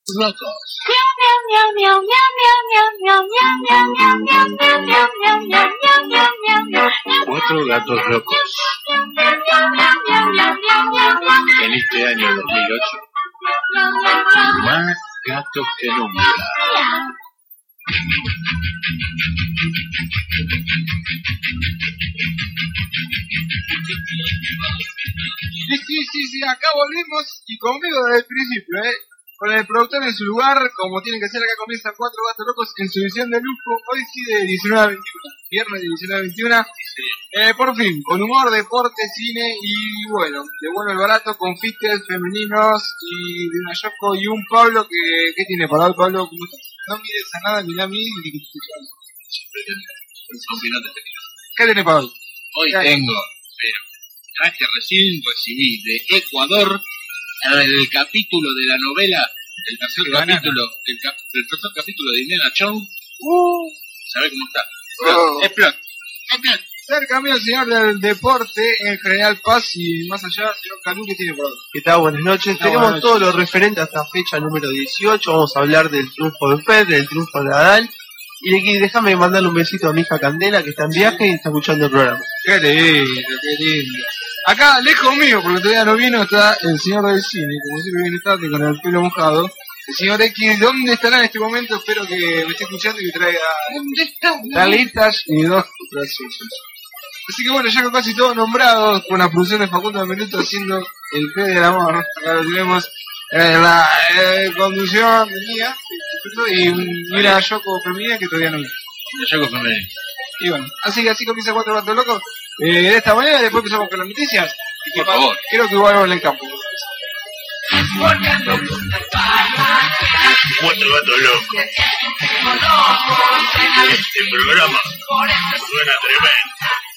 Locos. Cuatro gatos locos. En este año 2008, más gatos que nunca. Sí, acá volvimos y conmigo desde el principio, con el productor en su lugar, como tiene que ser. Acá comienzan Cuatro Gatos Locos en su edición de lujo, hoy sí de 19 a 21, viernes de 19 a 21, por fin, con humor, deporte, cine y bueno, de bueno el barato, con fites femeninos y de una Yoko y un Pablo ¿qué tiene para hoy, Pablo? ¿Cómo estás? No mires a nada, mirá a mí ni que te escuchas. ¿Qué tiene para hoy? Hoy tengo, pero sabes que recién recibí de Ecuador el capítulo de la novela, el tercer capítulo de Indiana Jones. ¿Sabés cómo está? Explot. Cerca mío, señor del deporte, en General Paz y más allá, señor Calú, ¿qué tiene por hoy? ¿Qué tal? Buenas noches. Tenemos todo lo referente a esta fecha número 18. Vamos a hablar del triunfo de Fed, del triunfo de Nadal. Y déjame mandarle un besito a mi hija Candela, que está en viaje y está escuchando el programa. Qué lindo. Acá, lejos mío, porque todavía no vino, está el señor del cine, como siempre viene tarde con el pelo mojado. El señor X, ¿dónde estará en este momento? Espero que me esté escuchando y que traiga talitas y dos procesos. Así que bueno, ya con casi todos nombrados, con la producción de Facundo Menuto haciendo el fe del amor. Acá lo tenemos la conducción mía y mira Yoko femenina que todavía no vino. La Yoko femenina. Y bueno, así comienza Cuatro Gatos Locos. De esta manera, después empezamos con las noticias. Por favor. Creo que igual en el campo. Cuatro Gatos Locos. Este programa suena tremendo.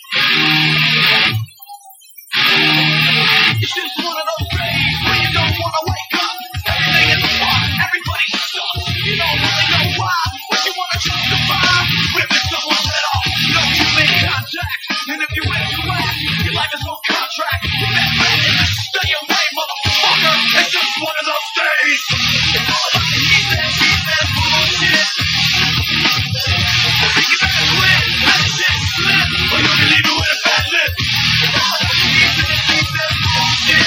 And if you act, your life is no contract. Stay away, motherfucker. It's just one of those days. It's all about the heat that bullshit. I think you better quit. Let shit slip, or you'll be leaving with a fat lip. It's all about the heat that bullshit.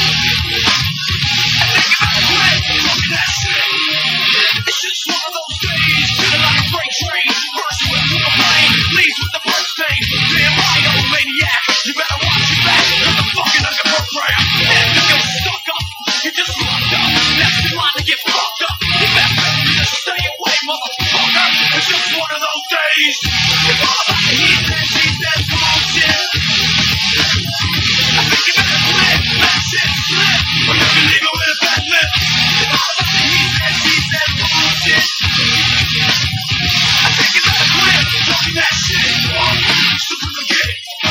I think you better quit talking that shit. It's just one of those days. Feeling like a freight train. Crush you into the plane. Leaves with the blood stain. Damn right, I'm a maniac. You better watch your back. Cause I'm fucking under program. And if you're stuck up, you just locked up. Next in line to get fucked up. You better just stay away, motherfucker. It's just one of those days. It's all about the heat that bullshit. I think you better quit. Let shit slip, or you can leave it with a bad lip. It's all about the heat that bullshit. I think you better quit talking that shit. Super legit.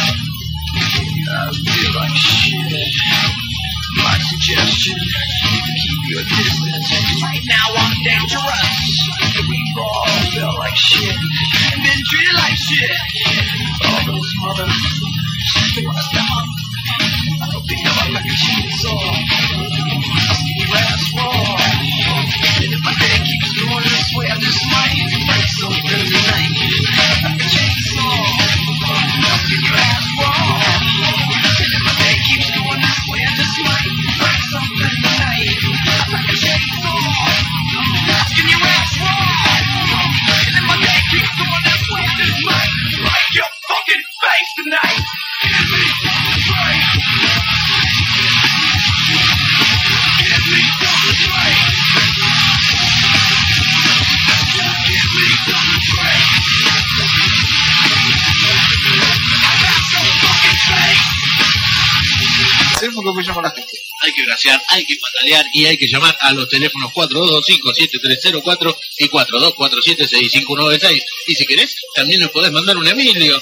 I feel like shit. My suggestion, keep your distance. Right now I'm dangerous. We've all felt like shit and been treated like shit. All those mothers, they wanna step up. I don't pick them up like a chainsaw. I'll see your ass raw. And if my day keeps going this way, I just might break something tonight. Like a chainsaw. I'll see your ass raw. And if my day keeps going this way, I just might break something tonight. Like a chainsaw. Asking your ass raw. And if my day keeps going this way, I just might break your fucking face tonight. Give me something to drink. Give me something to drink. Give me something to drink. I got some fucking face. Porque me llama la gente. Hay que bracear, hay que patalear y hay que llamar a los teléfonos 4225-7304 y 4247-65196. Y si querés, también nos podés mandar un Emilio.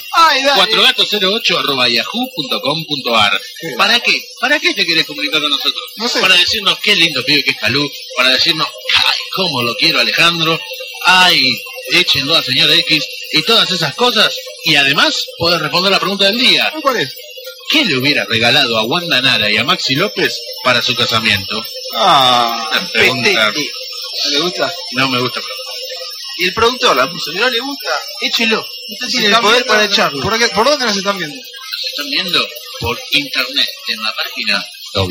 cuatrogatos08@yahoo.com.ar. ¿Para qué? ¿Para qué te querés comunicar con nosotros? No sé. Para decirnos qué lindo pibe que es Calú, para decirnos, ay, cómo lo quiero Alejandro, ay, échenlo a señor X y todas esas cosas. Y además, podés responder la pregunta del día. ¿Cuál es? ¿Qué le hubiera regalado a Wanda Nara y a Maxi López para su casamiento? Ah, Una pregunta ¿No le gusta? No me gusta. Y el productor la puso, que no le gusta, échelo. Usted Se tiene el están poder viendo- para echarlo. ¿Por dónde nos están viendo? Están viendo por internet en la página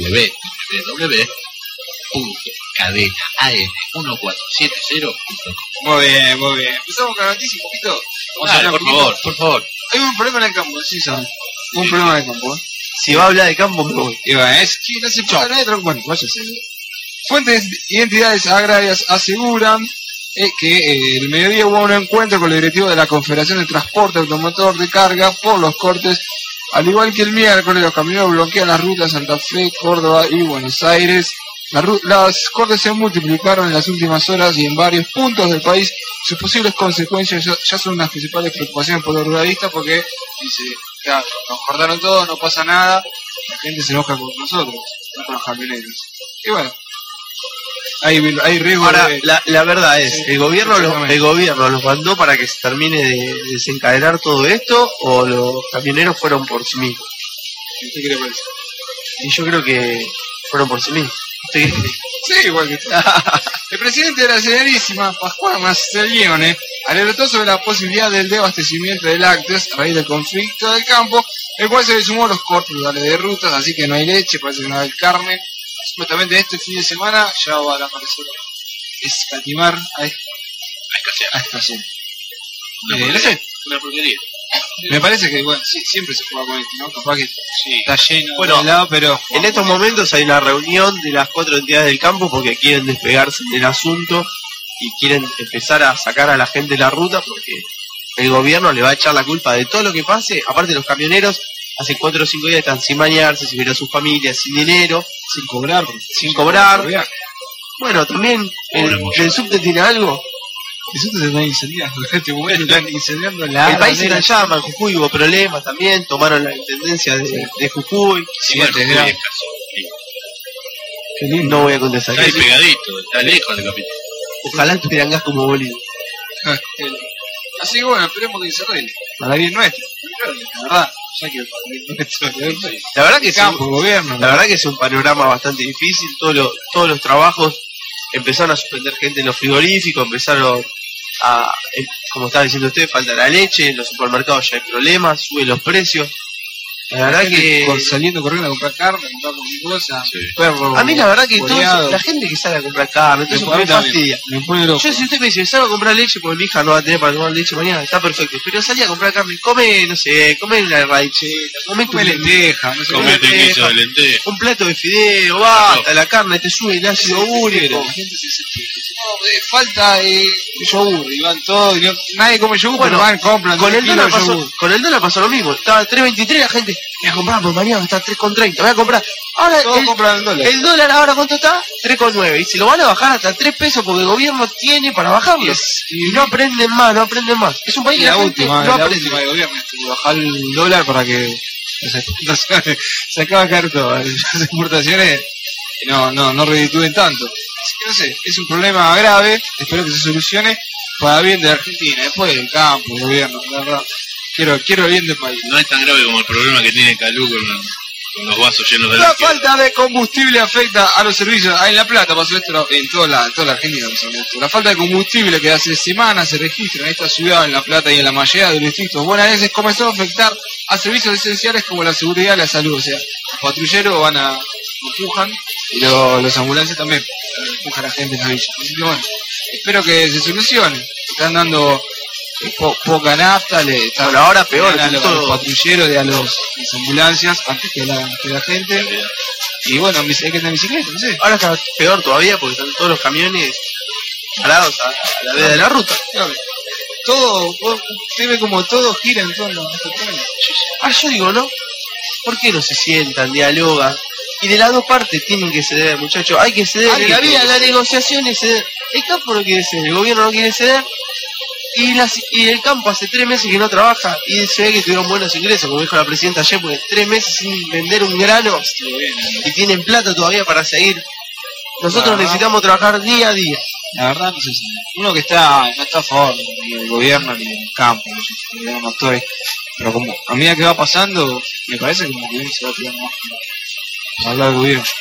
www.cadenaam1470.com. Muy bien, muy bien. Empezamos con la noticia un poquito. Vamos a Dale, hablar por un poquito. favor, por favor. Hay un problema en el campo, sí, saben. Un problema en el campo, ¿eh? Si va a hablar de campo, me voy. Y va, es que no se puede hablar de otro. Bueno, váyase. Fuentes y entidades agrarias aseguran que el mediodía hubo un encuentro con el directivo de la Confederación de Transporte Automotor de Carga por los cortes. Al igual que el miércoles, los camioneros bloquean las rutas Santa Fe, Córdoba y Buenos Aires. Las cortes se multiplicaron en las últimas horas y en varios puntos del país. Sus posibles consecuencias ya son unas principales preocupaciones por los ruralistas porque dice, claro, nos cortaron todo, no pasa nada, la gente se enoja con nosotros, no con los camioneros. Y bueno, hay riesgo Ahora, de... la verdad es, Sí, ¿el gobierno exactamente. los mandó para que se termine de desencadenar todo esto o los camioneros fueron por sí mismos? ¿Usted qué le parece? Y yo creo que fueron por sí mismos. ¿Usted qué cree? Sí, igual que usted. El presidente de la Generalísima, Pascual Mastriglione, alertó sobre la posibilidad del desabastecimiento de lácteos a raíz del conflicto del campo, el cual se le sumó los cortes de rutas, así que no hay leche, parece que no hay carne. Supuestamente este fin de semana ya va a aparecer escatimar a escasear. No sé, Una porquería. me parece que, bueno, sí, siempre se juega con esto, ¿no? Capaz que Sí. está lleno Bueno, de lado, pero... En estos momentos hay una reunión de las 4 entidades del campo porque quieren despegarse del asunto y quieren empezar a sacar a la gente de la ruta porque el gobierno le va a echar la culpa de todo lo que pase. Aparte, los camioneros hace 4 o 5 días están sin bañarse, sin ver a sus familias, sin dinero, sin cobrar. sin cobrar. Viaje. Bueno, también el subte tiene algo. Eso se están incendiando. En este momento están incendiando la El país se bandera. la llama, en Jujuy hubo problemas también, tomaron la intendencia de Jujuy. Sí, Igual antes Jujuy era- es caso. Qué lindo. No voy a contestar. Está ahí pegadito, está lejos del capítulo. Ojalá tuvieran gas como Bolivia. Así que bueno, esperemos que se arregle. Para bien nuestro. La verdad, ya que La verdad que sí. campo, gobierno. La verdad que es un panorama bastante difícil, todos los trabajos empezaron a suspender gente en los frigoríficos, empezaron a, como estaba diciendo usted, falta la leche, en los supermercados ya hay problemas, suben los precios. La verdad que saliendo corriendo a comprar carne, comprar cualquier cosa, Sí. perro. a mí la verdad que todo boleado. eso, la gente que sale a comprar carne, todo eso me fastidia. Me pone loco. Yo si usted me dice, salgo a comprar leche porque mi hija no va a tener para tomar leche mañana, está perfecto, pero salí a comprar carne, come, no sé, come una raichera, come Come lenteja, no sé. Comete un lenteja. guiso de lenteja. un plato de fideo, basta, la carne te sube el ácido úrico. La gente se falta yogur, y van todos, y nadie come yogur, Bueno, pero van, compran Con 3 el, kilos dólar de pasó, yogur. con el dólar pasó lo mismo, estaba a 3.23 la gente, voy a comprar por mañana, está a 3.30, voy a comprar. Ahora Todos compran el dólar. el dólar ahora ¿cuánto está? 3.9, y se lo van a bajar hasta 3 pesos porque el gobierno tiene para bajarlo. Y no aprenden más, no aprenden más. Es un país que la la gente última, no la aprende. última del gobierno, bajar el dólar para que las exportaciones, se acaba de caer todo, las exportaciones no reditúen tanto. Así que no sé, es un problema grave, espero que se solucione para bien de Argentina, después del campo, el gobierno, la verdad. Quiero el bien del país. No es tan grave como el problema que tiene Calú con los vasos llenos de La líquido. falta de combustible afecta a los servicios. En La Plata pasó esto, en toda la Argentina pasó esto. La falta de combustible que hace semanas se registra en esta ciudad, en La Plata y en la mayoría de los distritos bonaerenses, comenzó a afectar a servicios esenciales como la seguridad y la salud. O sea, los patrulleros empujan y los ambulancias también empujan a la gente en la villa. Así que bueno, espero que se solucione. Están dando poca nafta, le están Bueno, ahora peor, a los todo. patrulleros y a las ambulancias antes que la gente. Y bueno, hay que tener bicicleta, no sé. Ahora está peor todavía porque están todos los camiones parados a la vez de la ruta. Todo, usted ve como todo gira en torno a este tema. Ahora yo digo, ¿no? ¿Por qué no se sientan, dialogan? Y de las dos partes tienen que ceder, muchachos. Hay que ceder. En la vida, la negociación es ceder. El campo no quiere ceder, el gobierno no quiere ceder. Y el campo hace 3 meses que no trabaja y se ve que tuvieron buenos ingresos, como dijo la presidenta ayer, porque 3 meses sin vender un grano y tienen plata todavía para seguir. Nosotros Ajá. necesitamos trabajar día a día. La verdad, no sé si uno que no está a favor ni del gobierno ni del campo, yo no estoy. Pero como a medida que va pasando, me parece como que uno se va a tirar más para hablar del gobierno.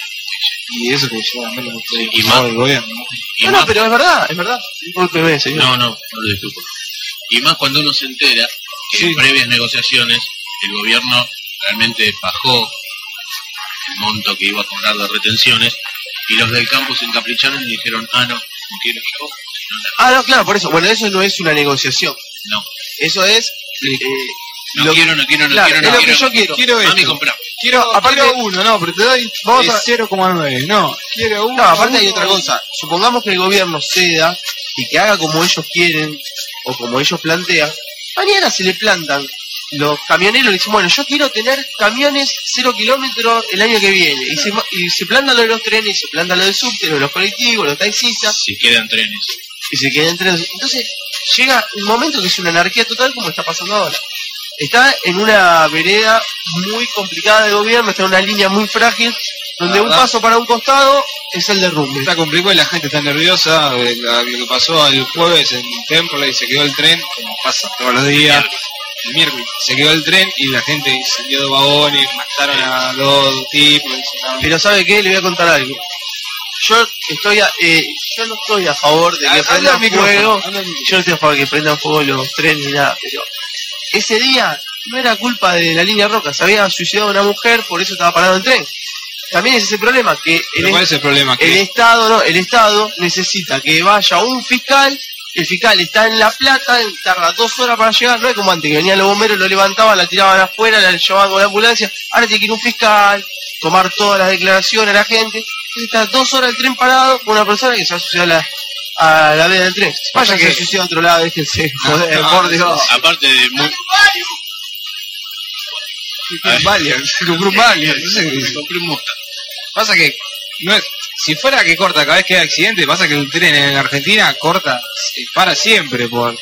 Y eso que lleva menos Sí, y más del gobierno, ¿no? Y No, más, no, pero es verdad. Discúlpeme, señor. no lo disculpo. Y más cuando uno se entera que Sí. en previas negociaciones el gobierno realmente bajó el monto que iba a cobrar de retenciones y los del campo se encapricharon y dijeron, no quiero yo, No, claro, por eso. Bueno, eso no es una negociación. no, Eso es... no lo- quiero, no quiero, no claro, quiero, es no lo que quiero. yo quiero. Quiero Mami, esto. compramos. Quiero, aparte- quiero uno, no, pero te doy Vamos a- 0,9. No, quiero uno. No, aparte hay uno. otra cosa. Supongamos que el gobierno ceda y que haga como ellos quieren o como ellos plantean. Mañana se le plantan los camioneros y dicen, bueno, yo quiero tener camiones 0 kilómetros el año que viene. Y se plantan lo de los trenes, se plantan lo del subte, lo de los colectivos, los taxistas, Si quedan trenes. y se quedan trenes. Entonces llega un momento que es una anarquía total como está pasando ahora. Está en una vereda muy complicada de gobierno, está en una línea muy frágil, donde un paso para un costado es el derrumbe. Está complicado y la gente está nerviosa. Lo que pasó el jueves en Temple y se quedó el tren, como pasa todos los días. El miércoles se quedó el tren y la gente salió de vagones, mataron a 2 tipos. Pero ¿sabe qué? Le voy a contar algo. Yo no estoy a favor de que Anda prendan el micrófono, fuego. anda el micrófono. Yo no estoy a favor de que prendan fuego los trenes ni nada, pero ese día no era culpa de la línea roja, se había suicidado una mujer, por eso estaba parado el tren. También es ese problema que ¿Pero cuál es el problema? el Estado necesita que vaya un fiscal. El fiscal está en La Plata, tarda 2 horas para llegar, no es como antes que venían los bomberos, lo levantaban, la tiraban afuera, la llevaban con la ambulancia. Ahora tiene que ir un fiscal, tomar todas las declaraciones a la gente. Entonces está 2 horas el tren parado con una persona que se va a suicidar a la veda del tren. Vaya que se suicida a otro lado, déjense, joder, por Dios. Aparte de muy... Compró un Valiant, no sé qué dice. compré un Mustang. Pasa que no es, si fuera que corta cada vez que hay accidente, pasa que el tren en Argentina corta, para siempre porque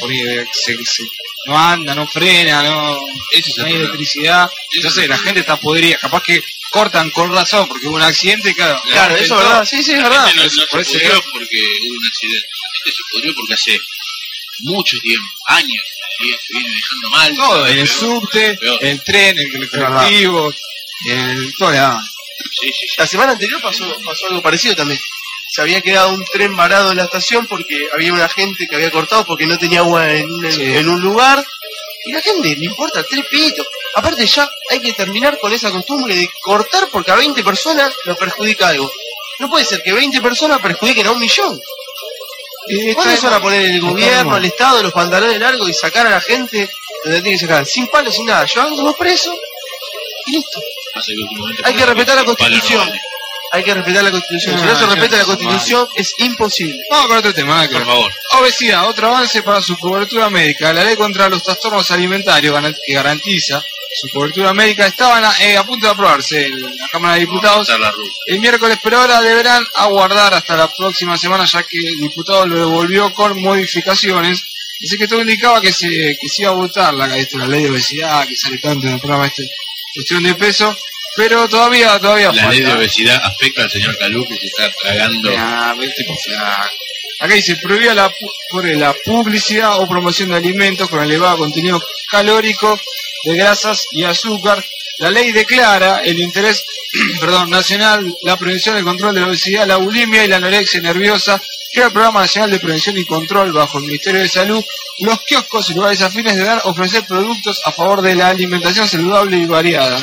no anda, no frena, no Ese es hay el problema. electricidad. Entonces la gente está podrida, capaz que cortan con razón porque hubo un accidente, claro. Claro, eso es verdad, sí, es La verdad. gente no Por se eso pudrió porque hubo un accidente. La gente se pudrió porque hace mucho tiempo, años, todavía se viene dejando mal. Todo, en el Peor, subte, peor. el tren, el colectivo, todo le da. Sí. La semana anterior pasó algo parecido también. Se había quedado un tren varado en la estación porque había una gente que había cortado porque no tenía agua en un lugar. Y la gente le importa 3 pitos. Aparte ya hay que terminar con esa costumbre de cortar porque a 20 personas nos perjudica algo. No puede ser que 20 personas perjudiquen a 1.000.000. ¿Cuándo se van a poner el gobierno, el Estado, los pantalones largos y sacar a la gente donde tiene que sacar? Sin palos, sin nada. Llevándolos presos y listo. Pasa que últimamente Hay que respetar la el palo no Constitución. vale. Hay que respetar la Constitución. Si no se respeta la Constitución, es imposible. Vamos con otro tema, Por favor. Obesidad, otro avance para su cobertura médica. La ley contra los trastornos alimentarios que garantiza su cobertura médica estaba a punto de aprobarse en la Cámara de Diputados. Vamos a la ruta. El miércoles, pero ahora deberán aguardar hasta la próxima semana, ya que el diputado lo devolvió con modificaciones. Así que todo indicaba que se iba a votar la ley de obesidad, que sale tanto en el programa cuestión de peso, pero todavía La falta. ley de obesidad afecta al señor Calú que se está tragando. Tipo flaco. Acá dice, prohibía la publicidad o promoción de alimentos con elevado contenido calórico de grasas y azúcar. La ley declara el interés nacional, la prevención y el control de la obesidad, la bulimia y la anorexia nerviosa. Crea el Programa Nacional de Prevención y Control bajo el Ministerio de Salud. Los kioscos y lugares afines deberán ofrecer productos a favor de la alimentación saludable y variada.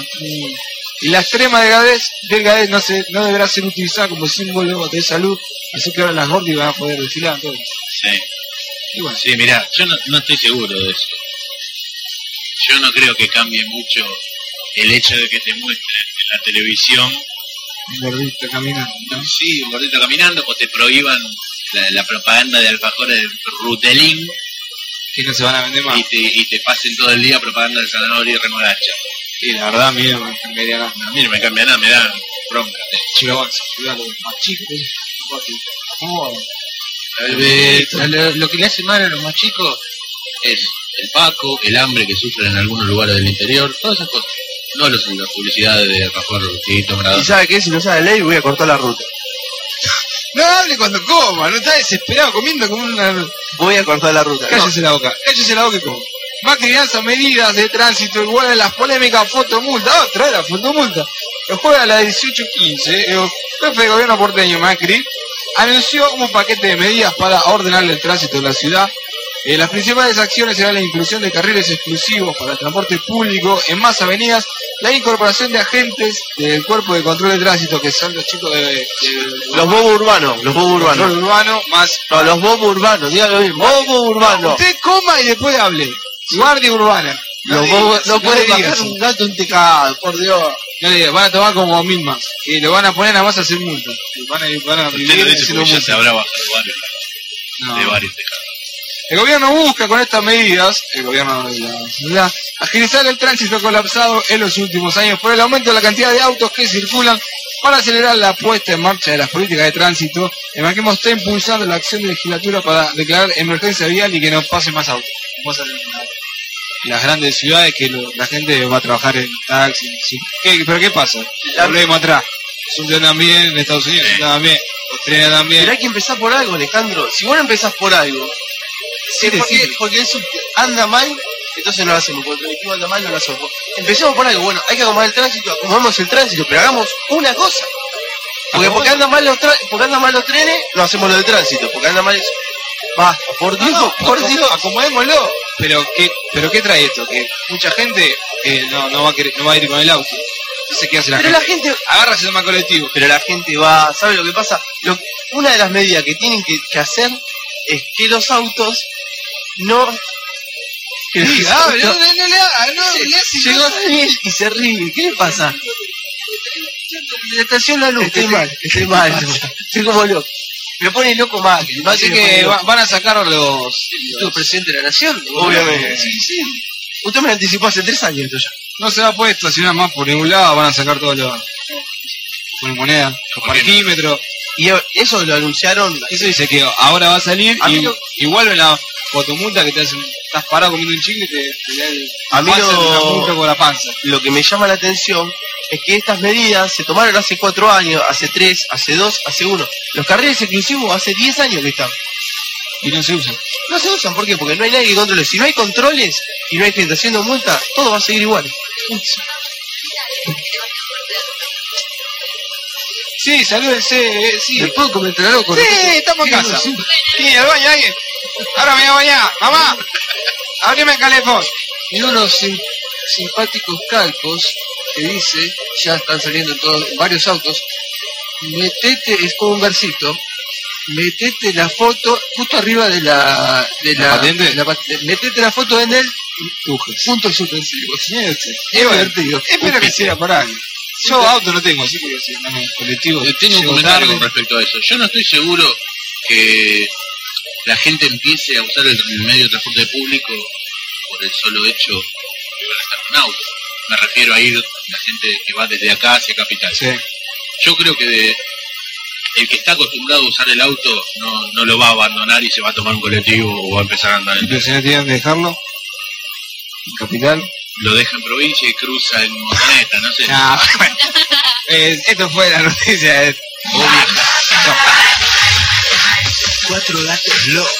Y la extrema delgadez no deberá ser utilizada como símbolo de salud, así que ahora las gordis van a poder desfilar todo. Sí. Y bueno, Sí, mirá, yo no estoy seguro de eso. Yo no creo que cambie mucho el hecho de que te muestren en la televisión, un gordito caminando, ¿no? sí, un gordito caminando, o te prohíban la propaganda de alfajores de Rutelín Que no se van a vender más. y te pasen todo el día propaganda de zanahoria y remolacha. Y la verdad, mira, me cambiaría nada. A mí no me cambia nada, me da bronca. Chico, cuidado, más chico. Lo que le hace mal a los más chicos es el Paco, el hambre que sufren en algunos lugares del interior, todas esas cosas. No las publicidades de alfajor Rutito, ¿Y sabe qué? Si no sabe la ley, voy a cortar la ruta. No hable cuando coma, no está desesperado comiendo como una... Voy a cortar la ruta. Cállese la boca y come. Macri lanza medidas de tránsito igual a las polémicas fotomulta. Otra vez la fotomulta. El jueves a las 18:15, el jefe de gobierno porteño Macri anunció un paquete de medidas para ordenar el tránsito de la ciudad. Las principales acciones serán la inclusión de carriles exclusivos para el transporte público en más avenidas, la incorporación de agentes del cuerpo de control de tránsito, que son los chicos de Los bobos urbanos, los bobos urbanos. control urbano, más... No, los bobos urbanos, dígalo bien, bobo urbano. Usted coma y después hable. Guardia urbana. Los bobos, no puede le digas bajar así. un gato en tecado, por Dios. No le digas, van a tomar como 1000 más. Y lo van a poner nada más a hacer multa. Van a Usted vivir lo dice haciendo porque ya multa. se habrá bajado varios, No. de varios tejados. El gobierno busca con estas medidas, el gobierno de la ciudad, agilizar el tránsito colapsado en los últimos años por el aumento de la cantidad de autos que circulan. Para acelerar la puesta en marcha de las políticas de tránsito, el Macrismo está impulsando la acción de legislatura para declarar emergencia vial y que no pase más autos. No pasa en las grandes ciudades que la gente va a trabajar en taxi. Sí. ¿Pero qué pasa? Volvemos atrás. Funcionan bien en Estados Unidos, funcionan bien, los trenes también. Pero hay que empezar por algo, Alejandro. Si vos no empezás por algo, Sí, porque el subte anda mal, entonces no lo hacemos. Porque el colectivo anda mal, no lo hacemos. Empecemos por algo. Bueno, hay que acomodar el tránsito, acomodamos el tránsito, pero hagamos una cosa. Porque andan mal los trenes, no hacemos lo del tránsito. Porque anda mal eso. Basta, por Dios, por Dios. Acomodémoslo. Pero ¿qué trae esto? Que mucha gente no va a ir con el auto. Entonces, ¿qué hace la Pero gente? la gente, Agarra, se toma colectivo. pero la gente va, ¿sabe lo que pasa? Una de las medidas que tienen que hacer es que los autos no... No le haga, no le hace. Llegó Daniel y se ríe. ¿Qué le pasa? Le estación la luz. Estoy mal. Estoy como loco. Me pone loco Macri. Así que van a sacar los presidente de la nación. Obviamente. Sí. Usted me lo anticipó hace 3 años esto ya. No se va a poder estacionar más por ningún lado, van a sacar todos los moneda, los parquímetros. Y eso lo anunciaron. Eso dice que ahora va a salir A mí lo- y vuelve la fotomulta que te hacen, estás parado comiendo un chicle y te da el A mí pasan lo- una multa por la panza. Lo que me llama la atención es que estas medidas se tomaron hace 4 años, hace 3, hace 2, hace 1. Los carriles exclusivos hace 10 años que están. Y no se usan. No se usan, ¿por qué? Porque no hay nadie que controle. Si no hay controles y no hay gente haciendo multa, todo va a seguir igual. Sí, salúdense, sí. ¿Me puedo comentar algo? Sí, estamos en casa. Sí, al baño alguien. Ahora me voy a bañar. Mamá, abrime el calefón. Y unos simpáticos calcos que dice, ya están saliendo varios autos, metete, es como un versito, metete la foto justo arriba de la patente? metete la foto en el puntos suspensivos. Y bueno, divertido. espero que sea por alguien. Yo auto no tengo, así que si andamos en colectivo. Tengo un llego comentario tarde. con respecto a eso. Yo no estoy seguro que la gente empiece a usar el medio de transporte público por el solo hecho de van a estar con auto. Me refiero a ir la gente que va desde acá hacia Capital. Sí. Yo creo que el que está acostumbrado a usar el auto no lo va a abandonar y se va a tomar un colectivo o va a empezar a andar en ¿El señor tiene que dejarlo? ¿En Capital? lo deja en provincia y cruza en motoneta, no sé. No, esto fue la noticia. Obvio. 4 gatos locos.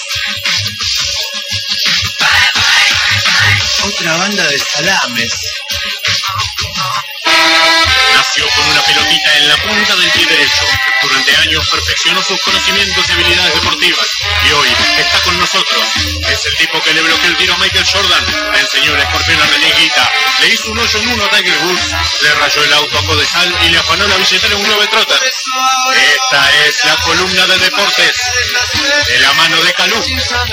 Otra banda de salames. Nació con una pelotita en la punta del pie derecho. Durante años perfeccionó sus conocimientos y habilidades deportivas. Y hoy está con nosotros. Es el tipo que le bloqueó el tiro a Michael Jordan. Le enseñó el escorpión a reneguita. Le hizo un hoyo en uno a Tiger Woods. Le rayó el auto a Codesal y le afanó la billetera en un Globetrotter. Esta es la columna de deportes. De la mano de Calú.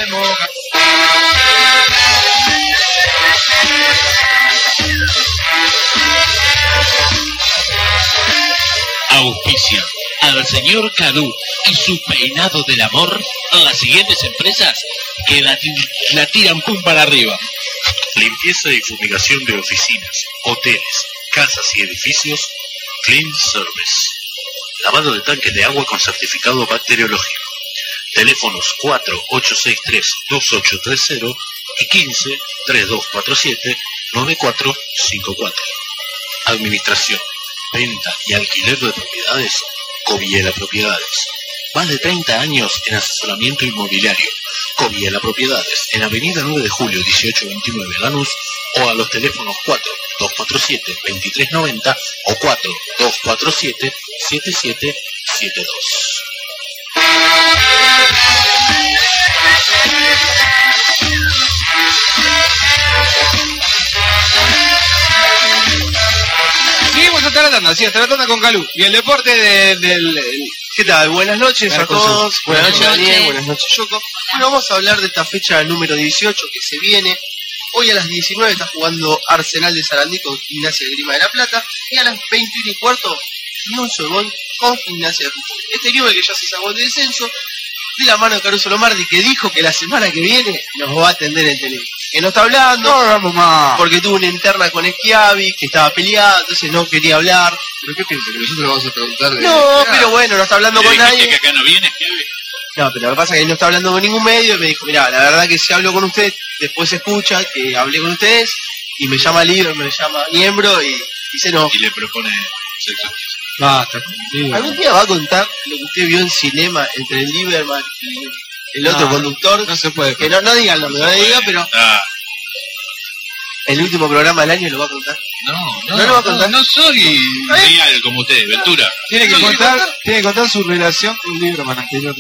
Auspicia al señor Calú y su peinado del amor a las siguientes empresas que la tiran pum para arriba. Limpieza y fumigación de oficinas, hoteles, casas y edificios. Clean Service. Lavado de tanques de agua con certificado bacteriológico. Teléfonos 4-863-2830 y 15-3247-9454. Administración, venta y alquiler de propiedades. Coviela Propiedades. Más de 30 años en asesoramiento inmobiliario. Coviela Propiedades, en Avenida 9 de Julio 1829 Lanús, o a los teléfonos 4-247-2390 o 4-247-7772. Seguimos hasta la tanda, sí, hasta la tanda con Calú. Y el deporte del... ¿Qué tal? Buenas noches a todos. Buenas noches, Buenas noches. Daniel. Buenas noches, Yoko. Bueno, vamos a hablar de esta fecha número 18 que se viene. Hoy a las 19 está jugando Arsenal de Sarandí con Gimnasia de Grima de la Plata. Y a las 21:15, Newell's Old Boys con Gimnasia de Jujuy. Este Newell's que ya se sacó del descenso, de la mano de Caruso Lombardi, que dijo que la semana que viene nos va a atender en televisión. Que no está hablando, No, vamos más. porque tuvo una interna con Schiavi, que estaba peleada, entonces no quería hablar. ¿Pero qué piensa? ¿Que nosotros vamos a preguntar de... No, pero bueno, no está hablando ¿Le con dijiste nadie. que acá no viene, Schiavi? No, pero lo que pasa es que él no está hablando con ningún medio y me dijo, mirá, la verdad que si hablo con usted, después se escucha que hablé con ustedes y me llama Libre, me llama miembro y dice no. Y le propone sexo. Basta. Sí. ¿Algún día va a contar lo que usted vio en cinema entre el Lieberman y el otro No, conductor? No se puede. Que no diga el nombre, no diga, pero Ah, el último programa del año lo va a contar. no ¿No lo va a contar? no soy real como usted, Ventura. Tiene que ¿No quiere contar, contar? tiene que contar su relación con un libro anterior.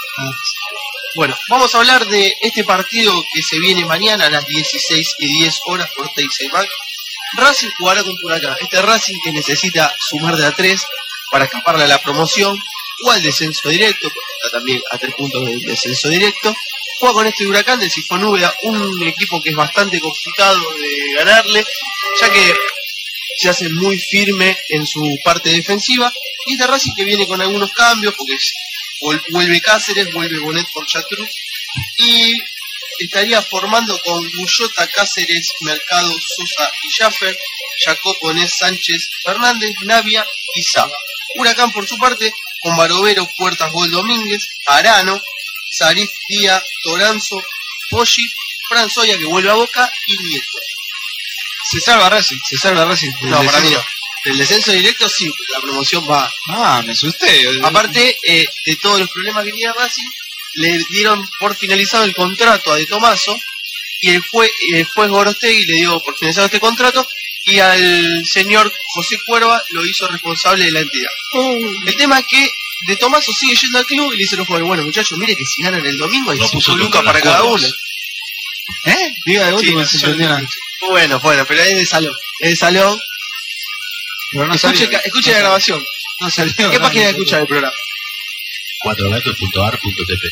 Bueno, vamos a hablar de este partido que se viene mañana a las 16:10 por Teis Mac. Racing jugará con Huracán. Este Racing que necesita sumar de a 3 para escaparle a la promoción o al descenso directo, porque está también a 3 puntos del descenso directo. Juega con este Huracán de Sifón Úbeda, un equipo que es bastante complicado de ganarle, ya que se hace muy firme en su parte defensiva. Y este Racing que viene con algunos cambios, porque vuelve Cáceres, vuelve Bonet por Chatruz, y estaría formando con Bullota, Cáceres, Mercado, Sosa y Jaffer, Jacob, Bonet, Sánchez, Fernández, Navia y Saba. Huracán por su parte con Barovero, Puertas, Gol Domínguez, Arano, Sarif, Díaz, Toranzo, Poggi, Franzoya que vuelve a Boca y Nieto. Se salva Racing. No, para mí no. El descenso directo sí, la promoción va. Ah, me asusté. Aparte de todos los problemas que tenía Racing, le dieron por finalizado el contrato a De Tomaso y el juez Gorostegui le dio por finalizado este contrato y al señor José Cuerva lo hizo responsable de la entidad. El tema es que De Tomaso sigue yendo al club y le dice a los jugadores, bueno muchachos, mire que si ganan el domingo hay Lo 5 puso lucas contra para las cada cuerdas. uno. Diga de último, Sí, se yo entendió nada. Bueno, pero es de salón. Es de salón. Pero no Escuche, salió. escuche la grabación. No salió. ¿Qué no, página no escucha el programa? 4gatos.ar.tp.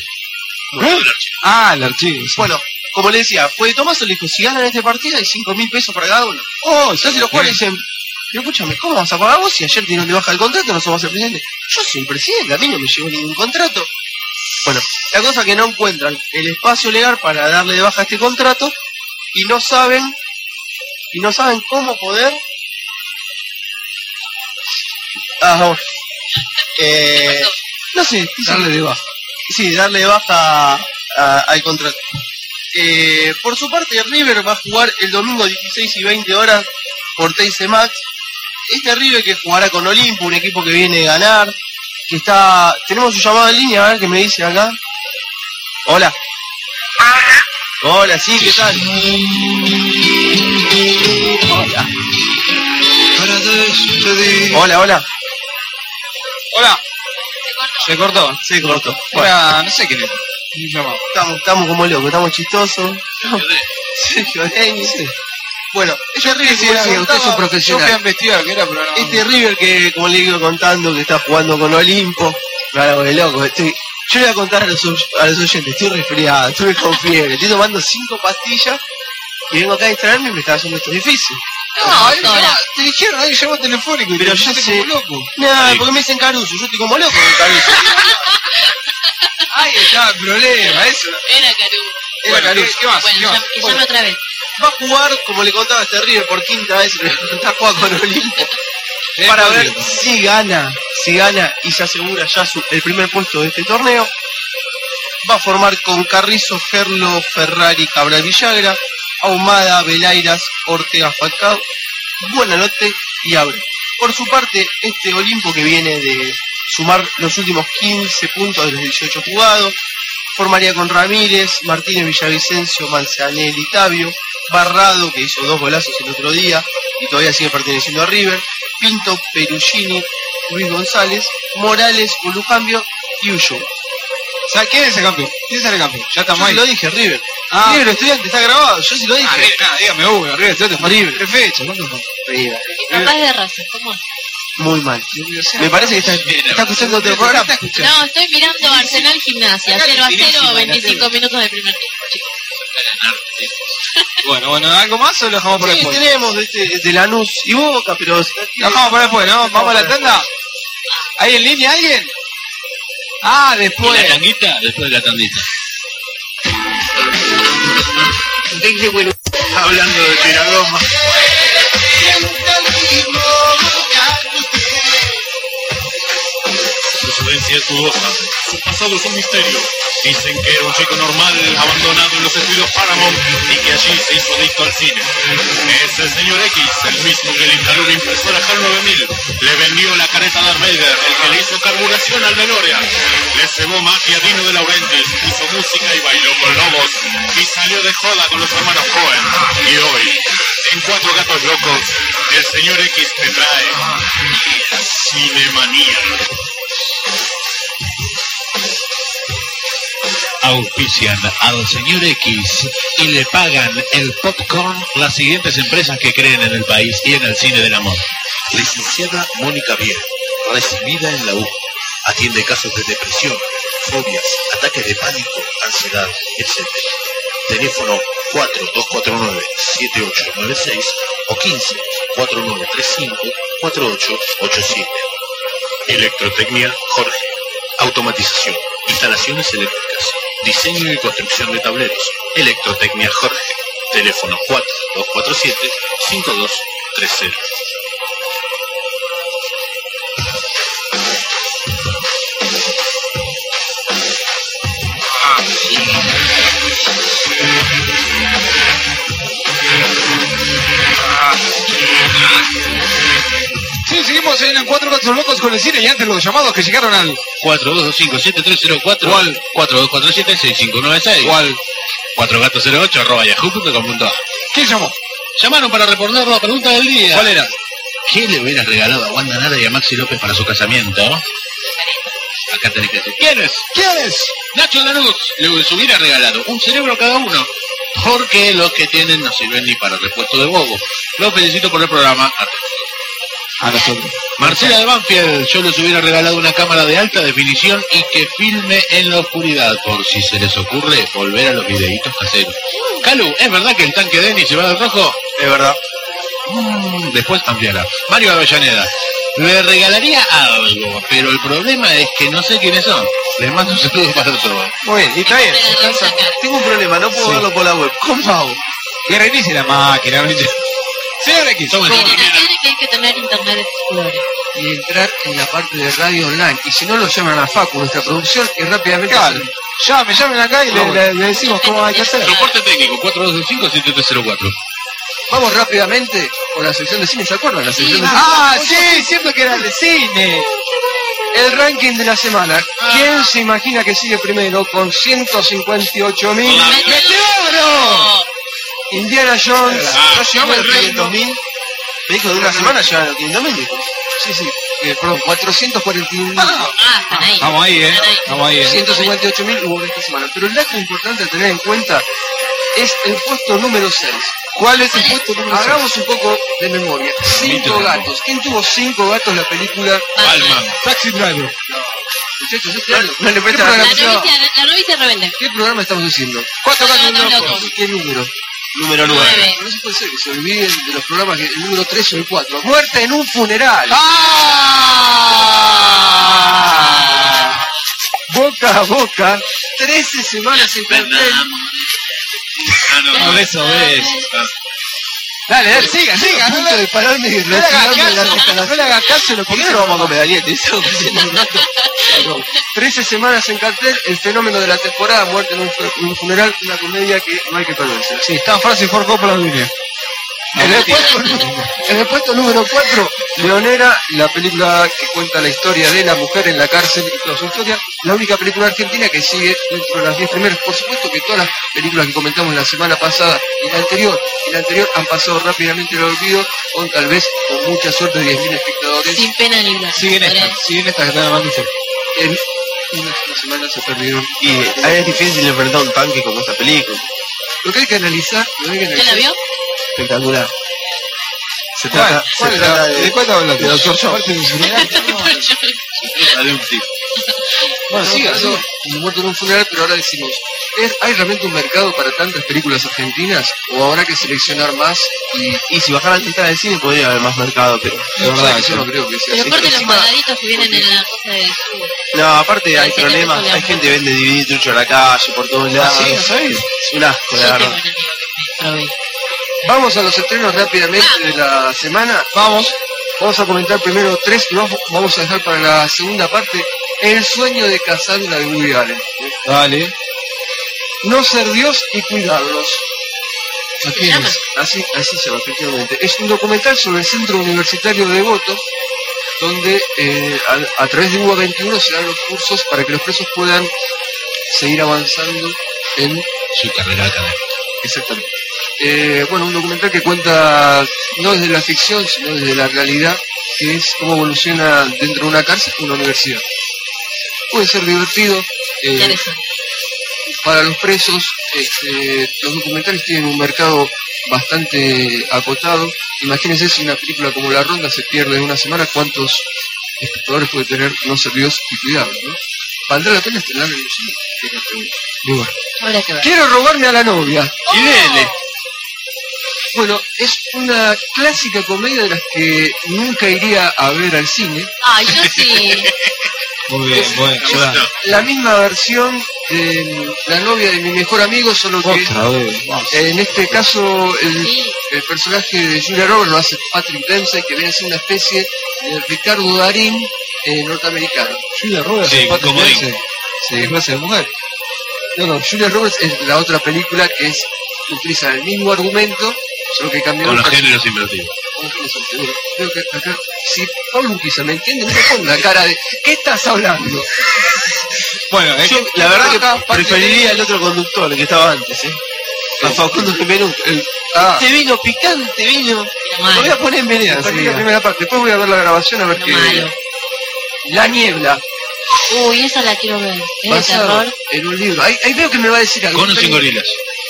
Ah, el archivo. Sí. Bueno, como le decía, fue De Tomaso, le dijo, si ganan este partido hay 5.000 pesos para cada uno. Entonces los jugadores dicen, pero escúchame, ¿cómo vas a pagar vos si ayer te dieron de baja el contrato, no somos el presidente? Yo soy el presidente, a mí no me llegó ningún contrato. Bueno, la cosa es que no encuentran el espacio legal para darle de baja este contrato y no saben cómo poder... bueno. No sé, Darle de baja. sí, darle de baja al contrato. Por su parte, River va a jugar el domingo 16:20 por Teis Max. Este River que jugará con Olimpo, un equipo que viene a ganar, que está... Tenemos su llamado en línea, a ver qué me dice acá. Hola. Hola, sí, ¿qué tal? Hola. Hola. Hola. Se cortó. Se cortó. Bueno, Era, no sé quién es. Me llamó. estamos como locos, estamos chistosos. Sergio Denis. Bueno, este River, como les usted es un contaba, profesional. Yo fui a investigar qué era, pero no. este River que, como le digo contando, que está jugando con Olimpo, me hago de loco. Yo le voy a contar a los oyentes, estoy resfriado, estoy con fiebre, estoy tomando 5 pastillas y vengo acá a distraerme y me está haciendo esto difícil. No, te dijeron, ahí llamó telefónico y Pero te yo pusiste sé. como loco. Nada, porque me dicen Caruso, yo estoy como loco con Caruso. Ahí está el problema, eso. Era Caru. Era Caruso. ¿Qué más? Bueno, ¿Qué más? que llame otra vez. Va a jugar, como le contaba este River, por quinta vez, está jugando con Olimpo. Para ver si gana y se asegura ya el primer puesto de este torneo. Va a formar con Carrizo, Ferlo, Ferrari, Cabral Villagra, Ahumada, Velairas, Ortega, Falcao, Buenanote y Abre. Por su parte, este Olimpo que viene de sumar los últimos 15 puntos de los 18 jugados, formaría con Ramírez, Martínez, Villavicencio, Manzanelli, Tavio, Barrado, que hizo 2 golazos el otro día, y todavía sigue perteneciendo a River, Pinto, Perugini, Luis González, Morales, Ulucambio y Ulloa. O sea, ¿quién es el campeón? ¿Quién sale campeón? Ya Yo estamos sí ahí. lo dije, River. Ah. River Estudiante, está grabado, yo sí lo dije. Dígame, Hugo, arriba, estudiante. River. ¿Qué fecha? ¿Cuánto fue? River. Mi papá es de Racing, ¿cómo es? Muy mal. Me parece que está escuchando otro programa. No, estoy mirando Arsenal Gimnasia, 0-0, 25 minutos de primer tiempo, chicos. Bueno, ¿algo más o lo dejamos por Sí, después? tenemos de Lanús y Boca, pero... Lo dejamos por después, ¿no? ¿Vamos a la tanda? ¿Hay en línea alguien? Ah, ¿Y después. la tanguita? Después de la tandita. Hablando de tiradoma. Su procedencia es dudosa. Su pasado es un misterio. Dicen que era un chico normal abandonado en los estudios Paramount y que allí se hizo adicto al cine. Es el señor X, el mismo que le instaló una impresora HAL 9000. Le vendió la careta Darth Vader, el que le hizo carburación al DeLorean. Le cebó magia a Dino de Laurentiis, hizo música y bailó con lobos. Y salió de joda con los hermanos Cohen. Y hoy, en Cuatro Gatos Locos, el señor X te trae Cinemanía. Auspician al señor X y le pagan el popcorn las siguientes empresas que creen en el país y en el cine del amor. Licenciada Mónica Biel, recibida en la U. Atiende casos de depresión, fobias, ataques de pánico, ansiedad, etc. Teléfono 4249-7896 o 15-4935-4887. Electrotecnia Jorge. Automatización, instalaciones eléctricas, diseño y construcción de tableros. Electrotecnia Jorge. Teléfono 4247-5230. Sí, seguimos en Cuatro Gatos Locos con el cine y antes los llamados que llegaron al... 4225-7304 ¿Cuál? 4247-6596 ¿Cuál? 4gatos08@yahoo.com.ar. ¿Quién llamó? Llamaron para responder la pregunta del día. ¿Cuál era? ¿Qué le hubieras regalado a Wanda Nara y a Maxi López para su casamiento? Acá tenés que decir, ¿quién es? ¿Quién es? Nacho Lanús les hubiera regalado un cerebro a cada uno, porque los que tienen no sirven ni para repuesto de bobo. Los felicito por el programa. A nosotros. Marcela de Banfield, yo les hubiera regalado una cámara de alta definición y que filme en la oscuridad, por si se les ocurre volver a los videitos caseros. Calu, ¿es verdad que el tanque Denny se va del rojo? Es verdad. Después ampliará. Mario Avellaneda, le regalaría algo, pero el problema es que no sé quiénes son. Les mando un saludo para todos. Muy bien, y está bien. Tengo un problema, no puedo verlo por la web. ¿Cómo hago? Que reinicie la máquina. Señor X. Toma el Tiene tiempo. que hay que tener internet explorer. Y entrar en la parte de radio online. Y si no, lo llaman a Facu, nuestra producción, y rápidamente... Claro. Llamen acá y le decimos cómo hay que hacer. Soporte técnico, 4225-7304. Vamos rápidamente con la sección de cine, ¿se acuerdan? La sección de cine. Ah, sí, cierto que era de cine. El ranking de la semana. ¿Quién se imagina que sigue primero con 158.000? ¡Meteoro! Indiana Jones. ¿No llegamos a los 500.000? Me dijo de una semana llegaron a los 500.000. Sí, sí. Perdón, 441.000. Están ahí. Vamos ahí, Están ahí. Vamos ahí, 158.000 hubo esta semana. Pero el dato importante a tener en cuenta es el puesto número 6. ¿Cuál es el puesto número 6? Hagamos un poco de memoria. 5 gatos. ¿Quién tuvo 5 gatos la película? Palma. Taxi Driver. Muchachos, este año no le prestan La atención. novicia rebelde. ¿Qué programa estamos haciendo? 4 Gatos gatos Locos. locos. ¿Qué número? Número 9. 9. No se puede ser que se olviden de los programas que el número 3 o el 4. Muerte en un funeral. ¡Ah! Boca a boca. 13 semanas en cartel. No, eso ves. Dale, siga, A punto de pararme y No le hagas retirarme de la caso, instalación. no le hagas caso, lo ¿Por qué no nos vamos a comer galletas? Eso diciendo un rato. 13 semanas en cartel, el fenómeno de la temporada, Muerte en un funeral, una comedia que no hay que perderse. Sí, está Francis Ford Coppola en línea. En el puesto número 4, Leonera, la película que cuenta la historia de la mujer en la cárcel y toda su historia, la única película argentina que sigue dentro de las 10 primeras. Por supuesto que todas las películas que comentamos la semana pasada y la anterior han pasado rápidamente al olvido, con tal vez con mucha suerte 10.000 espectadores. Sin pena ni gloria. Siguen estas que están armando yo. En una semana se perdieron. Y ahí es difícil enfrentar un tanque como esta película. Lo que hay que analizar, ¿Usted la vio? Espectacular. Se ¿Cuál? trata, ¿Cuál se era? trata ¿De cuál está hablando? de Doctor John. ¿Parte de un funeral? Sale un tipo. Bueno, sí, eso, como muerto en un funeral, pero ahora decimos, ¿hay realmente un mercado para tantas películas argentinas? ¿O habrá que seleccionar más? Y si bajaran la entrada del cine podría haber más mercado, pero La verdad que yo no creo que sea Pero así. aparte los Encima, pagaditos que vienen en la cosa de sur. no, aparte hay Parece que problemas, eso le hay han gente que vende DVD trucho a la calle por todos lados. ¿sí? ¿No sabes? Es un asco, Yo la tengo un verdad. amigo que me lo vi. Vamos a los estrenos rápidamente de la semana. Vamos a comentar primero 3 y vamos a dejar para la segunda parte El sueño de Cassandra de Woody Allen. Dale. No ser Dios y cuidarlos. ¿A quién llama? es? Así se llama, efectivamente. Es un documental sobre el Centro Universitario de Devoto, donde a través de UBA 21 se dan los cursos para que los presos puedan seguir avanzando en... Su carrera académica. Exactamente. Bueno, un documental que cuenta no desde la ficción, sino desde la realidad, que es cómo evoluciona dentro de una cárcel una universidad. Puede ser divertido. Interesante. Para los presos, los documentales tienen un mercado bastante acotado. Imagínense si una película como La Ronda se pierde en una semana, ¿cuántos espectadores puede tener No ser Dios y cuidarlos, ¿no? ¿Valdrá la pena estrenarlo en el cine? Es la pregunta. Muy bueno. Habrá que ver. Quiero robarme a la novia. ¡Oh! Y dele. Bueno, es una clásica comedia de las que nunca iría a ver al cine. Ay, yo sí. Muy bien, bueno. La misma versión de La novia de mi mejor amigo, solo que Otra vez. Vamos. en este caso Sí. el personaje de Julia Roberts lo hace Patrick Dempsey, que viene a ser una especie de Ricardo Darín norteamericano. Julia Roberts. Sí, Patrick como Dempsey. Se disfraza de mujer. No, Julia Roberts es la otra película que es utiliza el mismo argumento, solo que cambió Con los el géneros invertidos. Creo que acá, si Pablo Urquiza me entiende, no me pone la cara de ¿qué estás hablando? Bueno, es Yo, que la verdad acá, que preferiría el otro conductor, el que estaba antes, a Facundo Jiménez. Este vino picante, vino. Pero Lo voy a malo. poner en veneno. Perdí la primera parte, después voy a ver la grabación a ver Pero qué. malo. La niebla, Uy, esa la quiero ver. Es de basado terror. en un libro. Ahí veo que me va a decir algo. Con o sin gorilas.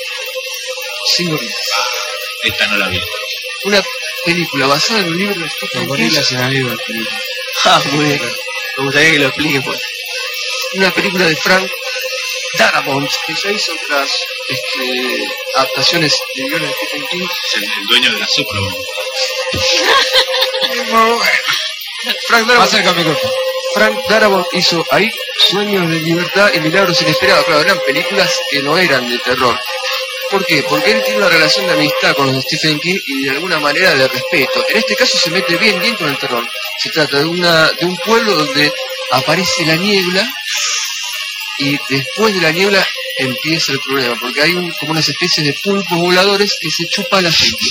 Sin gorilas. Esta no la vi. Una película basada en un libro de los Stephen King. gorilas en la vida. Ah, muy bien. Me gustaría que lo explique, pues. Una película de Frank Darabont, que ya hizo otras adaptaciones de guiones de Stephen King. Es el dueño de la Supro. Frank Darabont hizo ahí Sueños de Libertad y Milagros Inesperados. Claro, eran películas que no eran de terror. ¿Por qué? Porque él tiene una relación de amistad con los de Stephen King y de alguna manera de respeto. En este caso se mete bien con el terror. Se trata de un pueblo donde aparece la niebla y después de la niebla empieza el problema, porque hay como unas especies de pulpos voladores que se chupan la gente.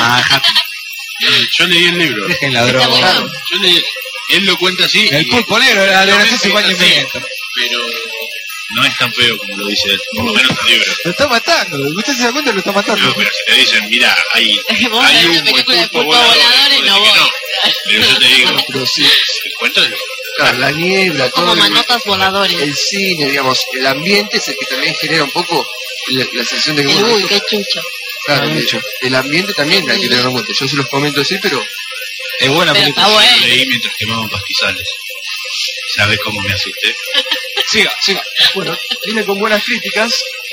Yo leí el libro. Dejen la Está droga. bueno. Yo leí, él lo cuenta así. El y- pulpo negro era de no, hace 5 años y sí, medio. pero no es tan feo como lo dice él. Por lo menos el libro. Lo está matando. Usted se da cuenta, lo está matando. No, pero si te dicen, mira, hay Vos ves una un película de pulpo pulpo voladores, no puede voy. decir que no. Pero yo te digo, Pero sí, el cuento es claro, la niebla, todo Como manotas voladores. el cine, digamos, el ambiente es el que también genera un poco la sensación de que El bueno, uy, esto- qué chucho. claro, mucho. el ambiente también hay que tenerlo en cuenta. Yo se los comento así, pero Es buena Pero película. está Yo bueno. leí mientras quemaban pastizales. ¿Sabes cómo me asusté? Siga. bueno, viene con buenas críticas.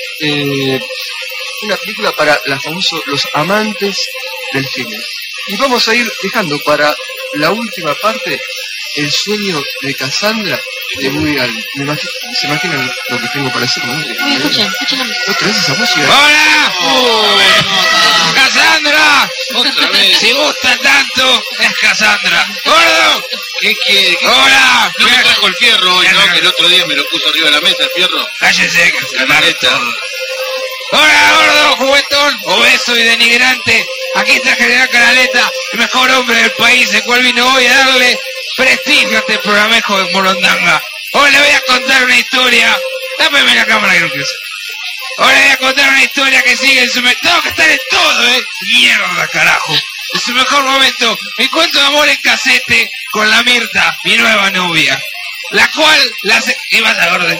Una película para los amantes del género. Y vamos a ir dejando para la última parte El sueño de Cassandra de Woody Allen. ¿Se imaginan lo que tengo para decir? ¿No? Uy, escuchen la música. Otra vez esa música. ¡Hola! ¡Cassandra! Otra vez. Si gusta tanto, es Cassandra. ¡Gordo! ¿Qué quiere? ¡Hola! No me trajo el fierro hoy, ¿no? Que el otro día me lo puso arriba de la mesa el fierro. Cállese, que se Canaleta. ¡Hola, gordo, juguetón, obeso y denigrante! Aquí está General Canaleta, el mejor hombre del país, el cual vino hoy a darle prestigio a este programejo de Morondanga. Hoy le voy a contar una historia. Tápeme la cámara que no quiero. Ahora voy a contar una historia que sigue en su... Tengo que estar en todo, Mierda, carajo. En su mejor momento, mi cuento de amor en casete con la Mirta, mi nueva novia. La cual, ¿qué pasa, gordo?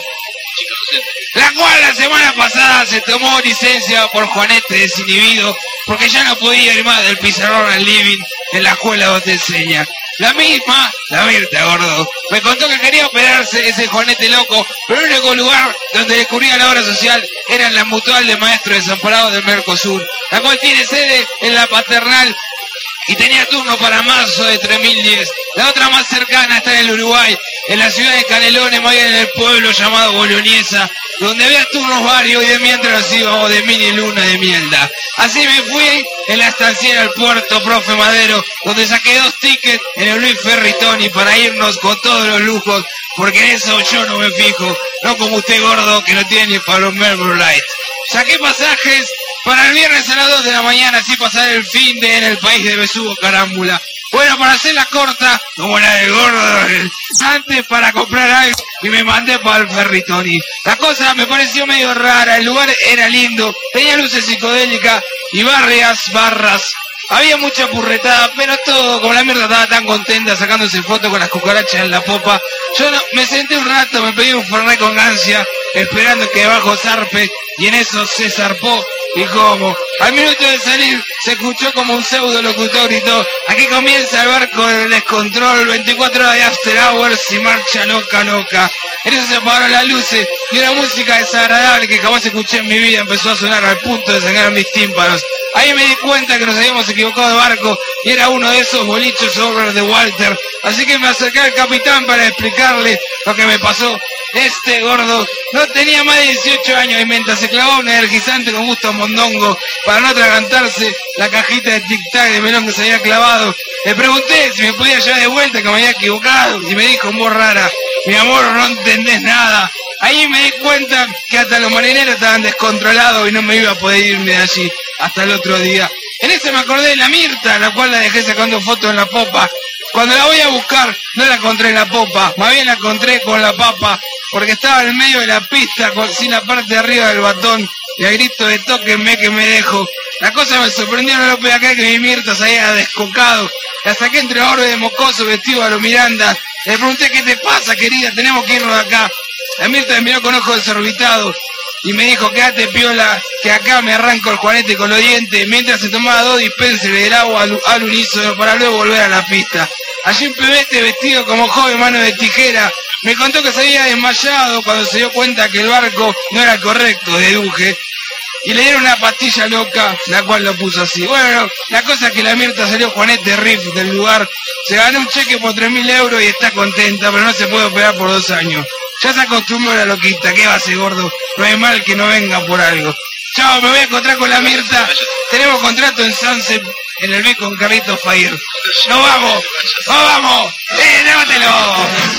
La cual la semana pasada se tomó licencia por Juanete desinhibido porque ya no podía ir más del pizarrón al living en la escuela donde enseña. La misma, la Mirta, gordo, me contó que quería operarse ese Juanete loco, pero el único lugar donde le cubría la obra social era en la Mutual de Maestros Desamparados del Mercosur, la cual tiene sede en la Paternal y tenía turno para marzo de 3010. La otra más cercana está en el Uruguay, en la ciudad de Canelones, más bien en el pueblo llamado Bolognesa, donde había turnos varios y de mientras nos íbamos de mini luna de mierda. Así me fui en la estanciera al puerto Profe Madero, donde saqué 2 tickets en el Luis Ferritoni para irnos con todos los lujos, porque en eso yo no me fijo, no como usted, gordo, que no tiene ni para los Melbourne Lights. Saqué pasajes para el viernes a las 2 de la mañana, así pasar el fin de en el país de Besugo Carámbula. Bueno, para hacerla corta, como la del gordo, antes para comprar algo y me mandé para el Ferritoni. La cosa me pareció medio rara, el lugar era lindo, tenía luces psicodélicas y barras. Había mucha purretada, pero todo, como la mierda estaba tan contenta sacándose fotos con las cucarachas en la popa. Yo me senté un rato, me pedí un fernet con gancia, esperando que debajo zarpe, y en eso se zarpó. ¿Y cómo? Al minuto de salir, se escuchó como un pseudo locutor gritó: aquí comienza el barco del descontrol, 24 horas de after hours y marcha loca. En eso se apagaron las luces y una música desagradable que jamás escuché en mi vida empezó a sonar al punto de sangrar mis tímpanos. Ahí me di cuenta que nos habíamos equivocado de barco y era uno de esos boliches over de Walter. Así que me acerqué al capitán para explicarle lo que me pasó. Este gordo no tenía más de 18 años y mientras se clavaba un energizante con gusto a mondongo para no atragantarse la cajita de tic-tac de melón que se había clavado, le pregunté si me podía llevar de vuelta, que me había equivocado, y me dijo en voz rara: mi amor, no entendés nada. Ahí me di cuenta que hasta los marineros estaban descontrolados y no me iba a poder irme de allí hasta el otro día. En ese me acordé de la Mirta, la cual la dejé sacando fotos en la popa. Cuando la voy a buscar, no la encontré en la popa, más bien la encontré con la papa, porque estaba en medio de la pista, sin la parte de arriba del batón, y al grito de tóquenme que me dejo. La cosa me sorprendió, no lo podía creer que mi Mirta se había descocado. La saqué entre orbe de mocoso vestido a lo Miranda. Le pregunté: ¿qué te pasa, querida? Tenemos que irnos de acá. La Mirta me miró con ojos desorbitados y me dijo: quédate piola, que acá me arranco el Juanete con los dientes, mientras se tomaba 2 dispensers del agua al unísono para luego volver a la pista. Allí un pebete vestido como joven mano de tijera me contó que se había desmayado cuando se dio cuenta que el barco no era correcto, deduje, y le dieron una pastilla loca, la cual lo puso así. Bueno, la cosa es que la Mirta salió Juanete Riff del lugar, se ganó un cheque por 3.000 euros y está contenta, pero no se puede operar por 2 años. Ya se acostumbró a la loquita, ¿qué va a hacer, gordo? No hay mal que no venga por algo. Chao, me voy a encontrar con la Mirta. Tenemos contrato en Sunset, en el B con Carlitos Fire. ¡Nos vamos! ¡Nos vamos! ¡Llévatelo!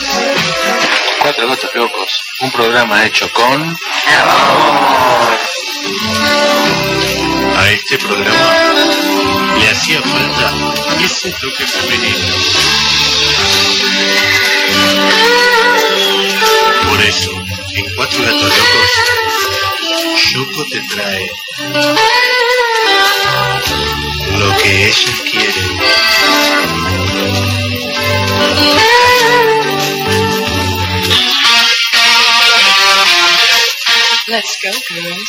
4 Gatos Locos, un programa hecho con amor. A este programa le hacía falta ese toque femenino. Por eso, en 4 Gatos Locos, Yoko te trae lo que ellas quieren. Let's go, girls.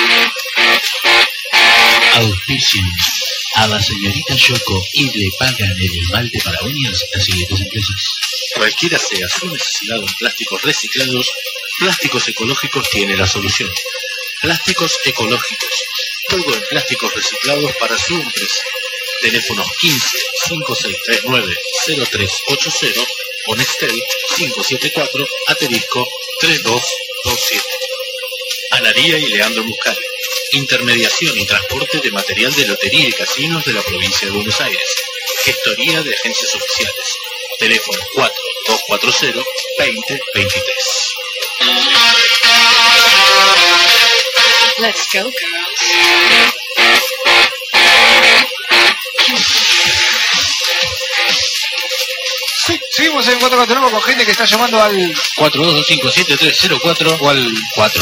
Auspician a la señorita Yoko y le pagan en el esmalte para uñas las siguientes empresas. Cualquiera sea su necesidad en plásticos reciclados, Plásticos Ecológicos tiene la solución. Plásticos Ecológicos, todo en plásticos reciclados para su empresa. Teléfonos 15 5639 0380 o Nextel 574 asterisco 3227. Anaría y Leandro Muscari. Intermediación y transporte de material de lotería y casinos de la provincia de Buenos Aires. Gestoría de agencias oficiales. Teléfono 4240-2023. Let's go, girls. Seguimos en 449 con gente que está llamando al 42257304 o al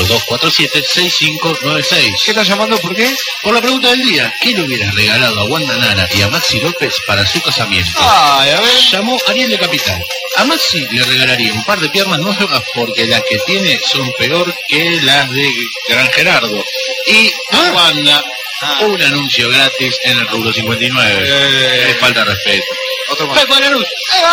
42476596. ¿Qué está llamando? ¿Por qué? Por la pregunta del día, ¿qué le hubieras regalado a Wanda Nara y a Maxi López para su casamiento? Ay, a ver. Llamó Ariel de Capital. A Maxi le regalaría un par de piernas nuevas porque las que tiene son peor que las de Gran Gerardo. Y a Wanda un anuncio gratis en el rubro 59. Es falta de respeto. Otro más. Pepo Lanús.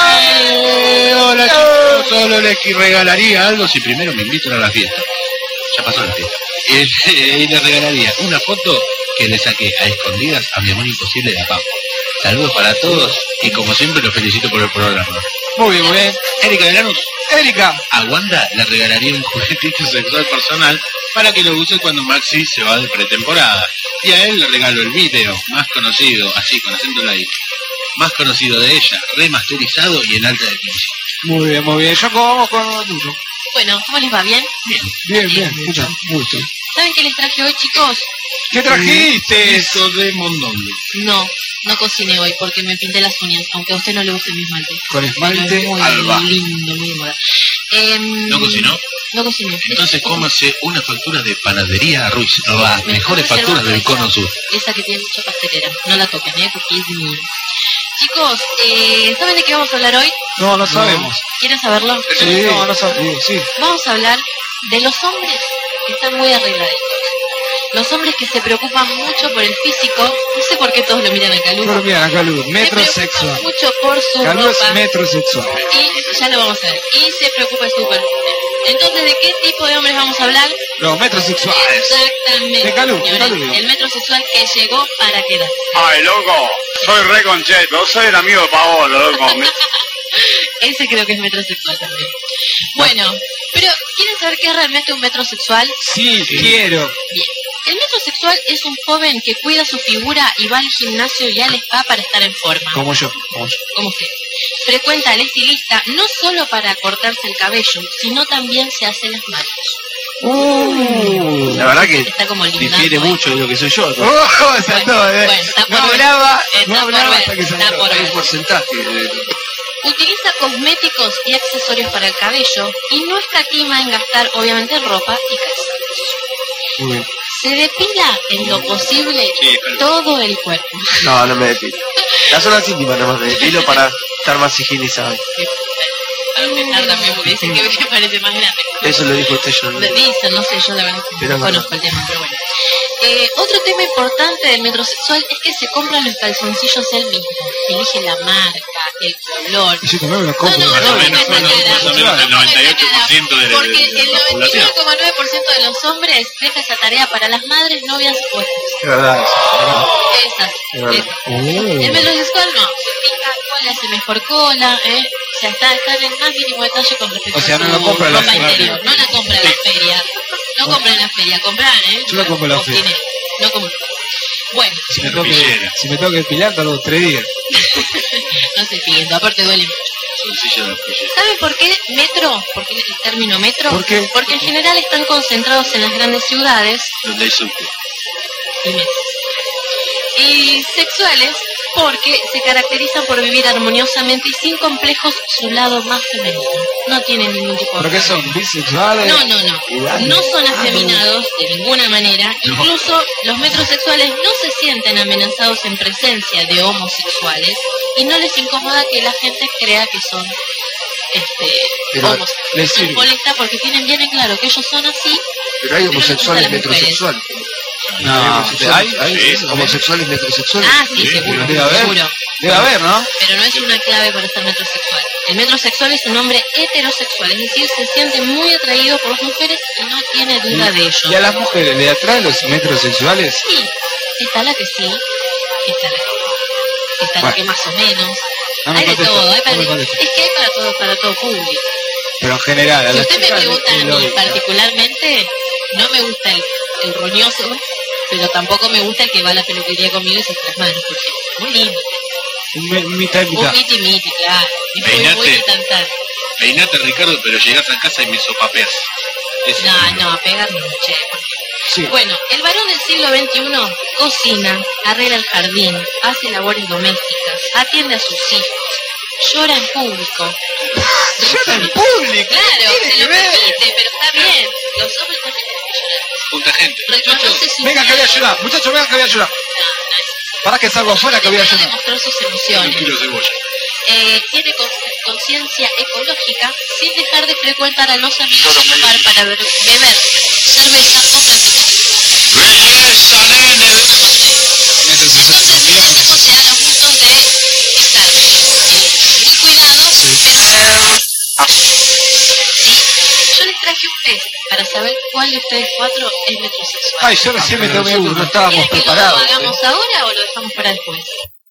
Hola chicos, solo les regalaría algo si primero me invitan a la fiesta. Ya pasó la fiesta. Y le regalaría una foto que le saqué a escondidas a mi amor imposible de Pampa. Saludos para todos y como siempre los felicito por el programa. Muy bien, muy bien. Erika de Lanús. Erika. A Wanda le regalaría un juguetito sexual personal para que lo use cuando Maxi se va de pretemporada. Y a él le regalo el video más conocido, así con acento en la I, más conocido de ella, remasterizado y en alta definición. Muy bien, muy bien. Jaco, vamos con lo tuyo. Bueno, ¿cómo les va? ¿Bien? Bien, bien. Mucho gusto. ¿Saben qué les traje hoy, chicos? ¿Qué trajiste? Eso de mondongo. No cociné hoy porque me pinté las uñas, aunque a usted no le guste mi esmalte. Con esmalte Es muy Alba. lindo, muy de moda. ¿No cocinó? No cociné. Entonces cómase una factura de panadería Ruiz, las Me mejores reservo facturas del esa. Cono Sur. Esa que tiene mucha pastelera. No la toquen, porque es mía. Chicos, ¿saben de qué vamos a hablar hoy? No sabemos. ¿Quieren saberlo? Sí. No sabemos. Sí. Vamos a hablar de los hombres que están muy arregladitos. Los hombres que se preocupan mucho por el físico. No sé por qué todos lo miran a Calú. Pero mira, Calú, Se preocupan metrosexual. mucho por su Calú es ropa. metrosexual. Y ya lo vamos a ver. Y se preocupa de su perfume. Entonces, ¿de qué tipo de hombres vamos a hablar? Los metrosexuales. Exactamente, De Calú, señores. de Calú. El metrosexual que llegó para quedarse. Ay, loco, soy re concheto, soy el amigo de Paolo, loco. Ese creo que es metrosexual también. Bueno, pero ¿quieren saber qué es realmente un metrosexual? Sí, quiero. Bien. El metrosexual es un joven que cuida su figura y va al gimnasio y al spa para estar en forma. Como yo. Como usted. Frecuenta al estilista no solo para cortarse el cabello, sino también se hace las manos. La verdad que Está como lindando, difiere ¿eh? mucho de lo que soy yo, ¿no? Saltó, Bueno, está no por ver. hablaba, Está no hablaba por hasta ver, que está saltó. por Hay un ver. porcentaje. Utiliza cosméticos y accesorios para el cabello y no escatima en gastar obviamente en ropa y calzados. Muy bien. Se depila en lo posible Sí, claro. todo el cuerpo. No me depilo. Las zonas íntimas nomás me depilo para estar más higienizado. Para empezar también, porque dicen que me parece más grande. Eso lo dijo usted, yo no. Dicen, no sé, yo la verdad Pero no conozco el tema, pero bueno. Otro tema importante del metrosexual es que se compran los calzoncillos él mismo. Elige la marca, el color. Y yo también me lo No, compro. no, Más no o menos, ponga esa cara. más o menos el No ponga esa 98% de cara, la porque el población. 99,9% de los hombres deja esa tarea para las madres, novias o esposas. Es verdad. Esas. Es verdad. El metrosexual no. Se fija cuál es el mejor cola, O sea, está en el más mínimo detalle con respecto O sea, a no su lo compra en la ropa feria. interior. No la compra en la feria. No compra en la feria, comprar, Yo la compro en la Con feria. dinero. No compro. Bueno, Si me Una tengo que, pillera. si me tengo que pilar, tardo 3 días. no se fíen, aparte duele mucho. Sencillo de apoyar. ¿Saben por qué metro? ¿Por qué el término metro? ¿Por qué? Porque en general están concentrados en las grandes ciudades Donde hay subte. y metros. Y sexuales porque se caracterizan por vivir armoniosamente y sin complejos su lado más femenino. No tienen ningún tipo de... ¿Pero qué son? ¿Bisexuales? No. No son afeminados de ninguna manera. Incluso los metrosexuales no se sienten amenazados en presencia de homosexuales y no les incomoda que la gente crea que son Pero homosexuales. les Les sirve. molesta porque tienen bien en claro que ellos son así. Pero hay homosexuales Pero no les gustan las metrosexuales. No, ¿Hay Sí. homosexuales metrosexuales? Ah, sí, seguro. Debe haber. Seguro. Debe haber, ¿no? Pero no es una clave para ser metrosexual. El metrosexual es un hombre heterosexual, es decir, se siente muy atraído por las mujeres y no tiene duda de ello. ¿Y a las mujeres le atraen los metrosexuales? Sí, está la que sí, está la que no, está la Bueno. que más o menos. No me Hay de contesta, todo, no me contesta. es que hay para todo público. Pero en general, a Si las usted me chicas pregunta a les mí lógica. particularmente, no me gusta el roñoso, pero tampoco me gusta el que va a la peluquería conmigo y se hace las manos, porque es muy lindo. Mitad y Un mitad. miti, claro. Y muy Peinate. tan. Peinate, Ricardo, pero llegás a casa y me sopapeas. Ese es el- No, pegar no, che. Sí. Bueno, el varón del siglo XXI cocina, arregla el jardín, hace labores domésticas, atiende a sus hijos, llora en público. ¿Llora en público? Claro, ¿Qué se lo tiene que ver? permite, pero está bien. Los hombres también tienen que llorar. Junta gente. Reconoce su Venga que voy a llorar, muchachos, venga que voy a llorar. Para que salgo afuera que voy a Para llorar. demostrar sus Un emociones. kilo de cebolla. Tiene conciencia ecológica sin dejar de frecuentar a los amigos del lugar para beber cerveza o cantar. Belleza, nene. Entonces, no se haga uso de estar muy cuidados. Sí, yo les traje un test para saber cuál de ustedes 4 es metrosexual. Ay, yo recién me tengo que no estábamos ¿Quieren que preparados. lo hagamos ahora o lo dejamos para después?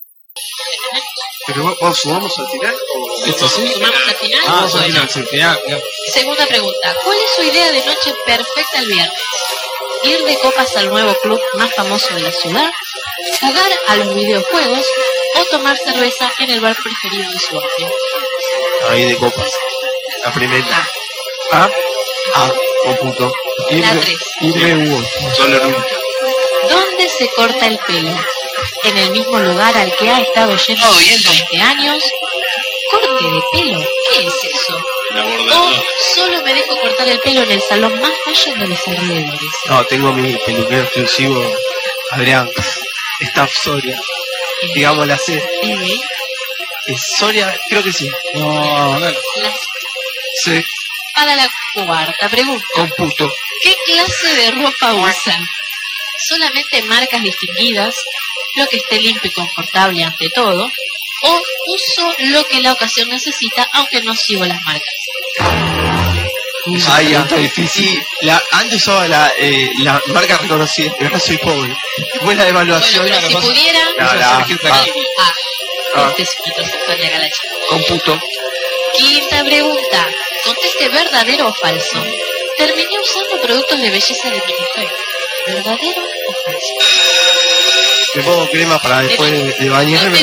Pero vos sumamos al final. ¿Esto sí? ¿Sumamos al final? Vamos al Bueno. final, sí, final. Segunda pregunta. ¿Cuál es su idea de noche perfecta el viernes? ¿Ir de copas al nuevo club más famoso de la ciudad? ¿Jugar a los videojuegos? ¿O tomar cerveza en el bar preferido de su barrio? Ahí de copas. La primera. Ah, Computo. La 3. Solo en uno. ¿Dónde se corta el pelo? ¿En el mismo lugar al que ha estado yendo Oh, por bien. 20 años? ¿Corte de pelo? ¿Qué es eso? La ¿O bordadora. solo me dejo cortar el pelo en el salón más fashion de los alrededores? No, tengo mi peluquero exclusivo, Adrián. Staff Soria. Digamos la C. ¿Es Soria? Creo que sí. no, dale. Sí. Para la cuarta pregunta. Computo. ¿Qué clase de ropa usan? ¿Solamente marcas distinguidas? ¿Lo que esté limpio y confortable ante todo? ¿O uso lo que la ocasión necesita aunque no sigo las marcas? Ahí está difícil. Antes usaba la marca reconocida, pero ahora soy pobre. Después la devaluación. Bueno, pero si pudiera... Este es metrosexual de acá la chica. Computo. Quinta pregunta. Conteste verdadero o falso. Terminé usando productos de belleza de mi mujer. ¿Verdadero o falso? Me pongo crema para después de bañarme.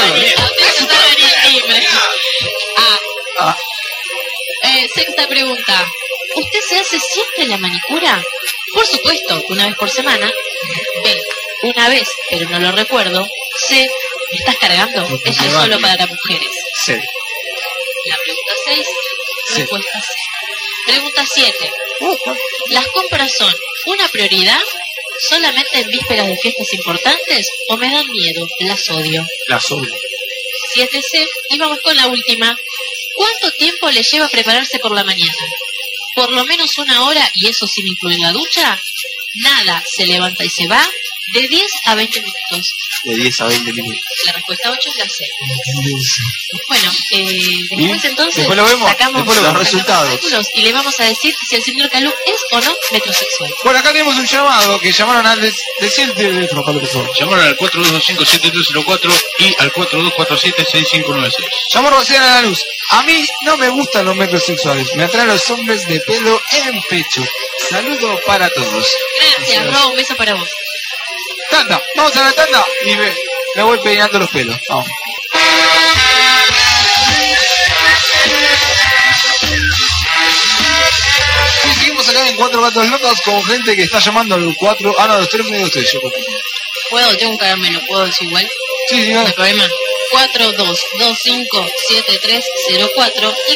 Sexta pregunta. ¿Usted se hace siempre la manicura? Por supuesto, una vez por semana. B. Una vez, pero no lo recuerdo. C. ¿Me estás cargando? Eso es solo para las mujeres. Sí. La pregunta 6. Respuesta C. Pregunta 7. ¿Las compras son una prioridad solamente en vísperas de fiestas importantes o me dan miedo? Las odio. Las odio. 7C. Y vamos con la última. ¿Cuánto tiempo le lleva prepararse por la mañana? ¿Por lo menos una hora y eso sin incluir la ducha? Nada, se levanta y se va. De 10 a 20 minutos. De 10 a 20 minutos. La respuesta 8 es la C. Bueno, después entonces Después lo vemos. sacamos Después los resultados. cálculos y le vamos a decir si el señor Calú es o no metrosexual. Bueno, acá tenemos un llamado que llamaron al decir el teléfono, Pablo, por favor. Llamaron al 4225-7304 y al 4247-6596. Llamó Rocío a la luz. A mí no me gustan los metrosexuales. Me atraen los hombres de pelo en pecho. Saludo para todos. Gracias, Ro, un beso para vos. Tanda, vamos a la tanda y me voy peinando los pelos. Vamos. Sí, seguimos acá en Cuatro Gatos Locos con gente que está llamando al 4. Ah, no, los 3 medios de ustedes. Yo ¿Puedo? Tengo que cagármelo, ¿puedo decir igual? sí, No hay no. problema. 42257304 y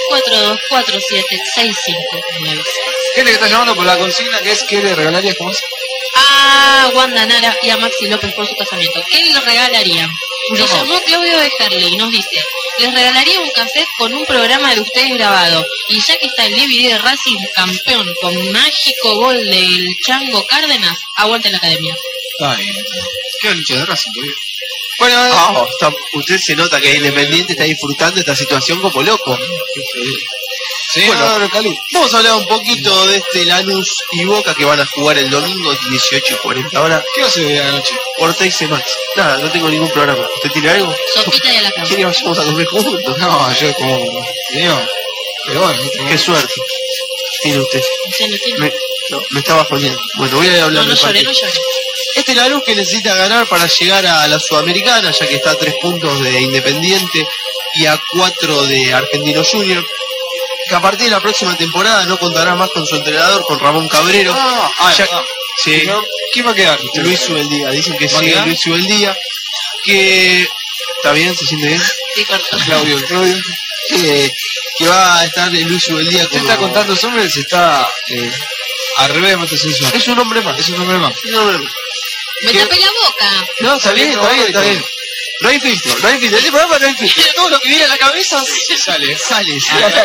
42476596. Gente que está llamando por la consigna que es que le regalarías como es. A Wanda Nara y a Maxi López por su casamiento. ¿Qué le regalarían? Nos llamó Claudio de Harley y nos dice: les regalaría un cassette con un programa de ustedes grabado. Y ya que está el DVD de Racing campeón con mágico gol del Chango Cárdenas, aguante la academia. Está bien. ¿Qué hincha de Racing, boludo? Bueno, usted se nota que Independiente está disfrutando esta situación como loco. señor Calú. Vamos a hablar un poquito de este Lanús y Boca que van a jugar el domingo 18:40 horas ¿Qué vas a ver anoche? por Teis Max. Nada, no tengo ningún programa. ¿Usted tiene algo? Sopita y a la cama. ¿Quiere que vayamos a comer juntos? No, yo como... Señor. Pero bueno, Qué suerte tiene usted. ¿Usted no tiene? Me está bajoneando. Bueno, voy a hablar No del llore, partido. no llore. Este Lanús que necesita ganar para llegar a la Sudamericana, ya que está a 3 puntos de Independiente y a 4 de Argentino Junior. Que a partir de la próxima temporada no contará más con su entrenador, con Ramón Cabrero. Sí, ¿Quién va a quedar? Luis Ubeldía. Dicen que ¿Va a sí, quedar? Luis Ubeldía. Que está bien, se siente bien. Sí, corto. Claudio. que va a estar en Luis del día Usted está contando nombres, está al revés de Mate Sensual. Es un hombre más. Es un hombre más. Me tapé la boca. No, está bien. No hay filtro. Este programa no hay filtro. Todo lo que viene a la cabeza Sale. sale.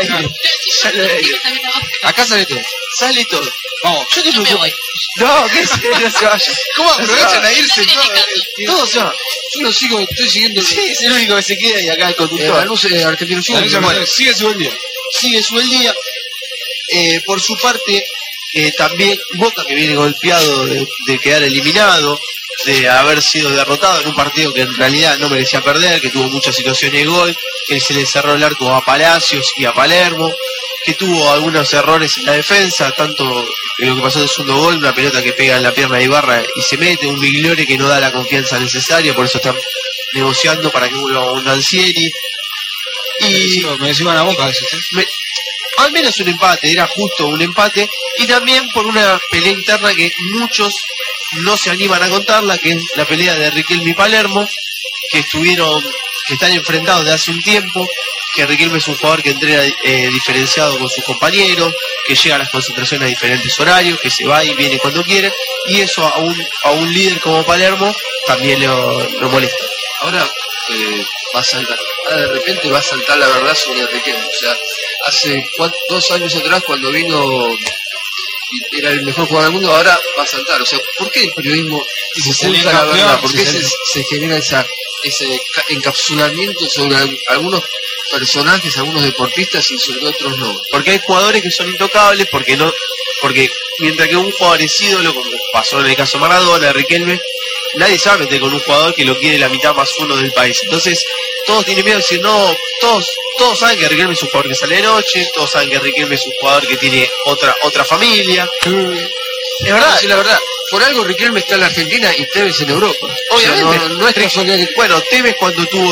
Acá sale todo. Sale todo. Vamos. Yo te No me preocupo. voy. No, que no se vaya. ¿Cómo aprovechan a irse? Está Todo se va. Yo lo sigo, estoy siguiendo. Sí, es el único que se queda y acá el conductor. La luz argentino Junior. Bueno, Sigue su buen día. sigue su el día. Por su parte, también Boca, que viene golpeado de quedar eliminado, de haber sido derrotado en un partido que en realidad no merecía perder, que tuvo muchas situaciones de gol, que se le cerró el arco a Palacios y a Palermo, que tuvo algunos errores en la defensa, tanto en lo que pasó en el segundo gol, una pelota que pega en la pierna de Ibarra y se mete, un Bigliore que no da la confianza necesaria, por eso están negociando para que vuelva un Dancieri. Y me decían a Boca eso, al menos un empate, era justo un empate, y también por una pelea interna que muchos no se animan a contarla, que es la pelea de Riquelme y Palermo, que están enfrentados de hace un tiempo, que Riquelme es un jugador que entrena diferenciado con sus compañeros, que llega a las concentraciones a diferentes horarios, que se va y viene cuando quiere, y eso a un líder como Palermo también lo molesta. Ahora va a saltar. Ahora de repente va a saltar la verdad sobre Riquelme. O sea, hace 2 años atrás cuando vino y era el mejor jugador del mundo, ahora va a saltar. O sea, ¿por qué el periodismo se oculta la verdad? ¿Por qué se genera ese encapsulamiento sobre algunos personajes, algunos deportistas y sobre otros no? Porque hay jugadores que son intocables, porque mientras que un jugador es ídolo, como pasó en el caso de Maradona, Riquelme, nadie se va a meter con un jugador que lo quiere la mitad más uno del país. Entonces, todos tienen miedo de decir, no, todos saben que Riquelme es un jugador que sale de noche, todos saben que Riquelme es un jugador que tiene otra familia. Es verdad, sí, la verdad. Por algo Riquelme está en la Argentina y Tevez en Europa. Obviamente. O sea, no es casualidad que... Bueno, Tevez cuando tuvo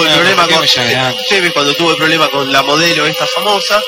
el problema con la modelo esta famosa,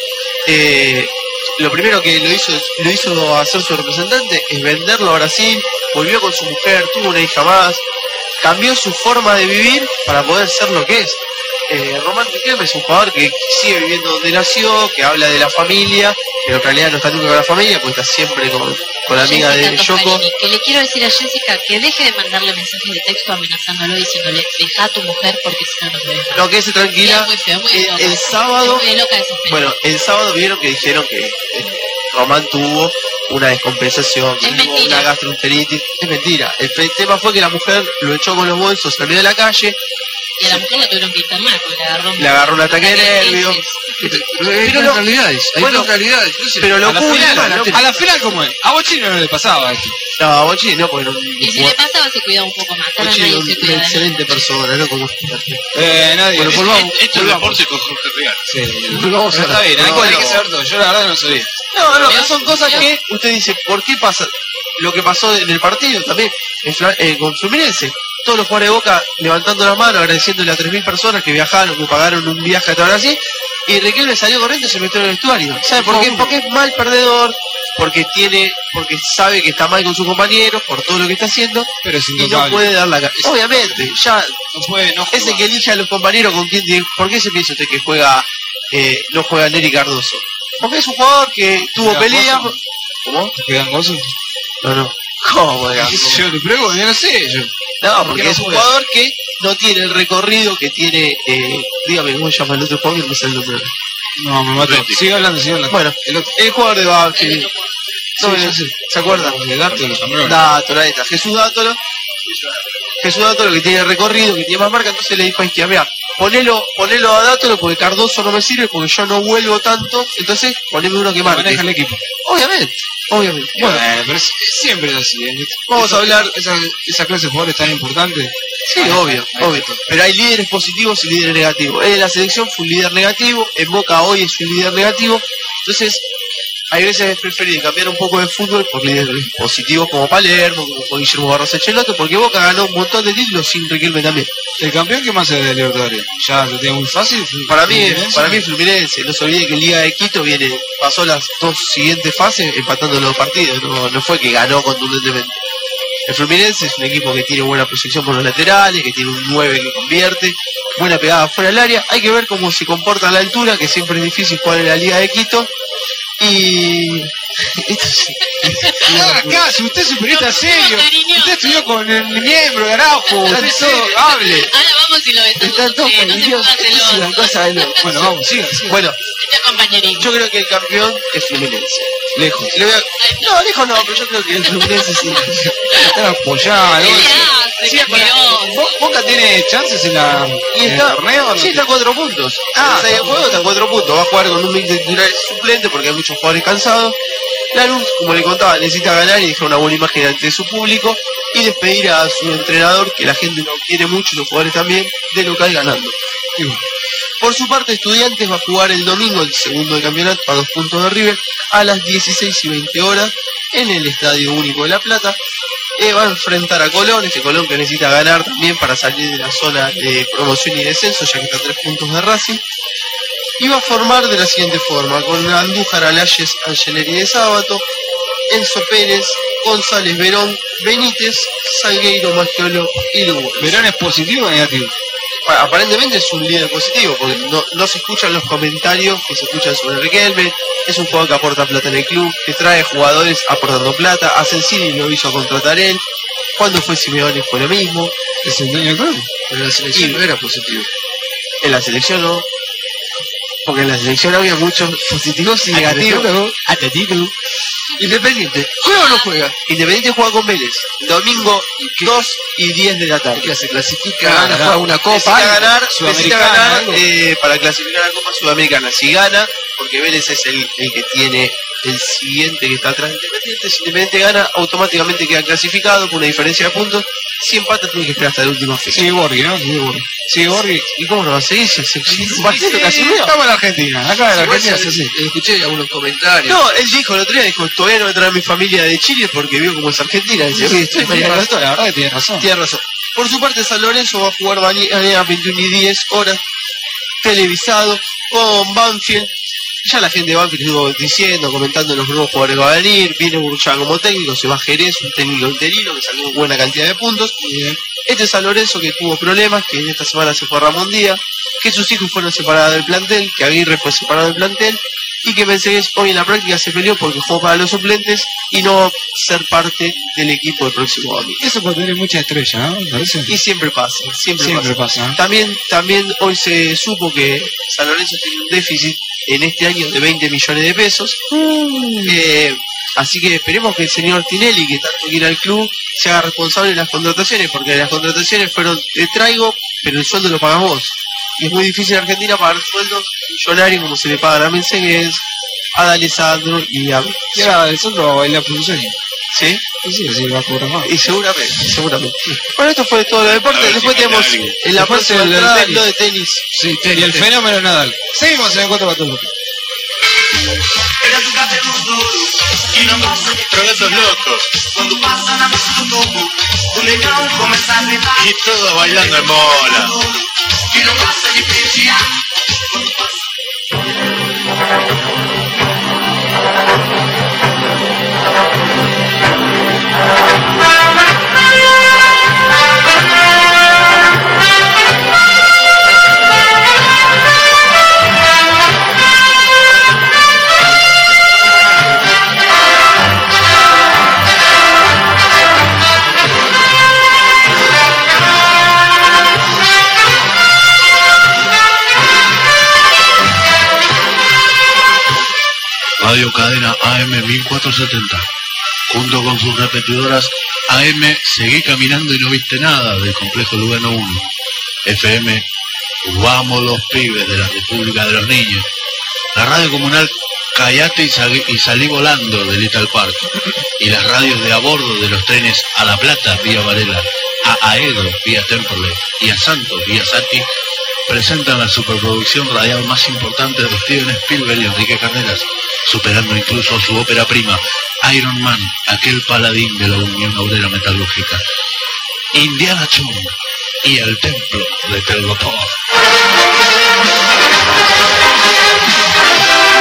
lo primero que lo hizo hacer su representante es venderlo a Brasil, volvió con su mujer, tuvo una hija más, cambió su forma de vivir para poder ser lo que es. Román Riquelme es un jugador que sigue viviendo donde nació, que habla de la familia, pero en realidad no está nunca con la familia, porque está siempre con la amiga de Yoko. Que le quiero decir a Jessica que deje de mandarle mensajes de texto amenazándolo, diciéndole, deja a tu mujer porque si no, no te deja. No, que se tranquila. Muy feo, muy loca. El sábado, muy loca desesperada. bueno, el sábado vieron que dijeron que Román tuvo una descompensación, tuvo una gastroenteritis. Es mentira. El tema fue que la mujer lo echó con los bolsos, salió de la calle. Y a la mujer la tuvieron que internar porque le agarró un ataque de nervios. Pero hay realidades, pero lo a la final como es. A Bochino no le pasaba esto. No, a Bochini no, porque no. Y si le pasaba se cuidaba un poco más. Ahora Bochini nadie se es cuida. una excelente persona, ¿no? Como nadie. Bueno, volvamos. Esto es deporte con Jorge Real. Sí, volvamos a está bien, hay que saber todo. Yo la verdad no sabía. No, son cosas que usted dice, ¿por qué pasa? Lo que pasó en el partido también, con Fluminense. Todos los jugadores de Boca levantando la mano, agradeciéndole a 3.000 personas que viajaron, que pagaron un viaje hasta Brasil, y Riquelme salió corriendo y se metió en el vestuario. ¿Sabe por qué? Porque es mal perdedor, porque sabe que está mal con sus compañeros, por todo lo que está haciendo, pero es y no puede dar la cara. Obviamente, ya no es el que elige a los compañeros con quién. ¿Por qué se piensa usted que no juega Neri Cardoso? Porque es un jugador que tuvo pelea. ¿Cómo? ¿Gangoso? No. ¿Cómo Yo le pregunto, yo no sé. No, porque es un jugador que no tiene el recorrido que tiene. Dígame, ¿cómo se llama el otro jugador? No me sale el nombre. No, me mató. Sigue hablando. Bueno, el jugador de Banfield. ¿Se acuerdan? Dátolo, ahí está. Jesús Dátolo, que tiene recorrido, que tiene más marca. Entonces le dijo a Isquia, mira, ponelo a Dátolo porque Cardoso no me sirve, porque yo no vuelvo tanto. Entonces, poneme uno que marque. Maneja el equipo. Obviamente. Bueno, pero siempre es así. Vamos a hablar. Esa clase de jugadores tan importante. Sí, obvio. Pero hay líderes positivos y líderes negativos. Él en la selección fue un líder negativo, en Boca hoy es un líder negativo. Entonces, hay veces es preferible cambiar un poco de fútbol por líderes positivos como Palermo, como Guillermo Barros Echeloto, porque Boca ganó un montón de títulos sin Riquelme también. ¿El campeón qué más es de Libertadores? ¿Ya lo tiene muy fácil? Para mí Fluminense. No se olvide que el Liga de Quito pasó las 2 siguientes fases empatando los 2 partidos. No fue que ganó contundentemente. El Fluminense es un equipo que tiene buena proyección por los laterales, que tiene un 9 que convierte, buena pegada fuera del área. Hay que ver cómo se comporta a la altura, que siempre es difícil jugar en la Liga de Quito. Y... Acá, si usted es un periodista serio, usted estudió con el miembro de Araujo, usted todo hable. Ahora vamos y lo Están todos no se ponga es una cosa de loco. Bueno, vamos, siga. Bueno, este compañerismo. yo creo que el campeón es Fluminense. Lejos. No, lejos no, pero yo creo que el Fluminense sí. Están apoyados. ¿Qué le hace, Calderón? ¿Boca tiene chances en Y el está, torneo? sí, está a 4 puntos. Ah, El juego está a 4 puntos. Va a jugar con un mix de titulares suplente porque hay muchos jugadores cansados. Lanús, como le contaba, necesita ganar y dejar una buena imagen ante su público y despedir a su entrenador, que la gente lo quiere mucho, los jugadores también, de local ganando. Por su parte, Estudiantes va a jugar el domingo, el segundo del campeonato, a 2 puntos de River, a las 16:20 horas en el Estadio Único de La Plata. Va a enfrentar a Colón, este Colón que necesita ganar también para salir de la zona de promoción y descenso, ya que está a 3 puntos de Racing. Y va a formar de la siguiente forma, con Andújar, Alayes, Angeleri de Sábato, Enzo Pérez, González, Verón, Benítez, Salgueiro, Maschiolo y Lugo. ¿Verón es positivo o negativo? Bueno, aparentemente es un líder positivo, porque no se escuchan los comentarios que se escuchan sobre Riquelme. Es un jugador que aporta plata en el club, que trae jugadores aportando plata. A Sensini lo hizo contratar él. Cuando fue Simeone fue lo mismo. Es el dueño del club. Pero la selección no era positivo. En la selección no. Porque en la selección había muchos positivos y negativos. Independiente, ¿juega o no juega? Independiente juega con Vélez. Domingo 2 y 10 de la tarde. ¿Qué hace? ¿Clasifica? ¿Gana? ¿Juega una copa? Necesita ganar para clasificar a la Copa Sudamericana. Si gana, porque Vélez es el que tiene el siguiente que está atrás de Independiente. Si Independiente gana, automáticamente queda clasificado con una diferencia de puntos. Si empata, tiene que esperar hasta la última fecha. Sigue Borghi, ¿no? Sigue Borghi. ¿Y cómo no va a seguir? Si hace un partido casi medio. Estamos en la Argentina. Acá en la Argentina se hace. Escuché algunos comentarios. No, él dijo el otro día, todavía no voy a traer a mi familia de Chile porque vio cómo es Argentina. Dice, Sí, tiene razón, la verdad que tiene razón. Tiene razón. Por su parte, San Lorenzo va a jugar mañana a 21:10 horas, televisado, con Banfield. Ya la gente de Banfield estuvo diciendo, comentando los nuevos jugadores que va a venir. Viene Burchán como técnico, se va Jerez, un técnico interino que sacó buena cantidad de puntos. Este es San Lorenzo que tuvo problemas, que en esta semana se fue Ramón Díaz, que sus hijos fueron separados del plantel, que Aguirre fue separado del plantel, y que Mensegués hoy en la práctica se peleó porque jugó para los suplentes y no va a ser parte del equipo del próximo domingo. Eso puede tener mucha estrella, ¿no? ¿Parece? Y siempre pasa, siempre pasa. ¿Eh? También hoy se supo que San Lorenzo tiene un déficit en este año de 20 millones de pesos. Así que esperemos que el señor Tinelli, que tanto quiere al club, se haga responsable de las contrataciones, porque las contrataciones fueron te traigo, pero el sueldo lo pagas vos. Y es muy difícil en Argentina pagar sueldos millonarios como se le pagan a Mensegués, a D'Alessandro y a... Y ahora Alessandro va a bailar por un sueño. ¿Sí? Sí, va a cobrar más. Y seguramente. Bueno, esto fue todo lo de deporte. Después tenemos en la próxima del entrada tenis. lo de tenis. Sí, tenis. Y el fenómeno Nadal. Seguimos en el 4x4. Tragatos locos. Y todos bailando en bola. Radio Cadena AM 1470. Junto con sus repetidoras AM Seguí Caminando y No Viste Nada del Complejo Lugano 1. FM Vamos los Pibes de la República de los Niños. La radio comunal Callate y Salí Volando de Little Park. Y las radios de a bordo de los trenes a La Plata vía Varela, a Aedo vía Temperley y a Santos vía Sati presentan la superproducción radial más importante de Steven Spielberg y Enrique Carreras, superando incluso su ópera prima, Iron Man, aquel paladín de la Unión Obrera Metalúrgica, Indiana Jones y el Templo de Telgopor.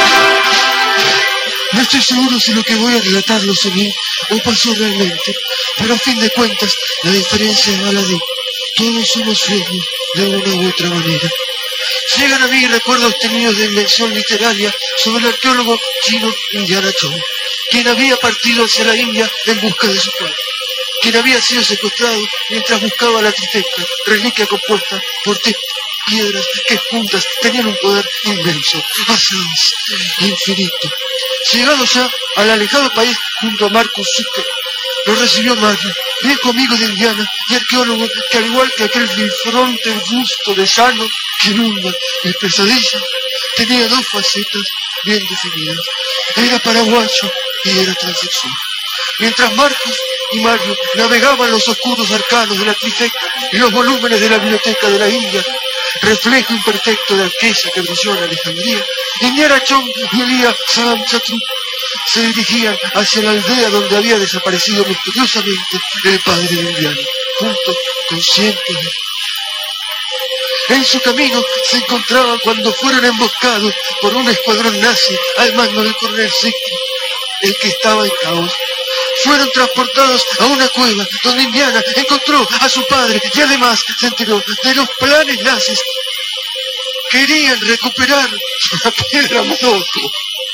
No estoy seguro si lo que voy a relatar lo soñé o pasó realmente. Pero a fin de cuentas, la diferencia es baladí. Todos somos sueños de una u otra manera. Llegan a mí recuerdos tenidos de invención literaria sobre el arqueólogo chino Indiana Jones, quien había partido hacia la India en busca de su padre, quien había sido secuestrado mientras buscaba la trifecta, reliquia compuesta por tres piedras que juntas tenían un poder inmenso, asadas, infinito. Llegado ya al alejado país junto a Marcus Zucker, lo recibió Mario, viejo amigo de Indiana y arqueólogo que, al igual que aquel bifronte busto de llano que inunda mi pesadilla, tenía dos facetas bien definidas. Era paraguayo y era transexual. Mientras Marcus y Mario navegaban los oscuros arcanos de la trifecta y los volúmenes de la biblioteca de la India, reflejo imperfecto de aquella que brilló en Alejandría, Indiana Jones y Elías Salam Chatru se dirigían hacia la aldea donde había desaparecido misteriosamente el padre de Indiana, junto con cientos de... En su camino se encontraban cuando fueron emboscados por un escuadrón nazi al mando del coronel Siegfried, el que estaba en caos. Fueron transportados a una cueva donde Indiana encontró a su padre y además se enteró de los planes nazis. Querían recuperar la piedra Modoco,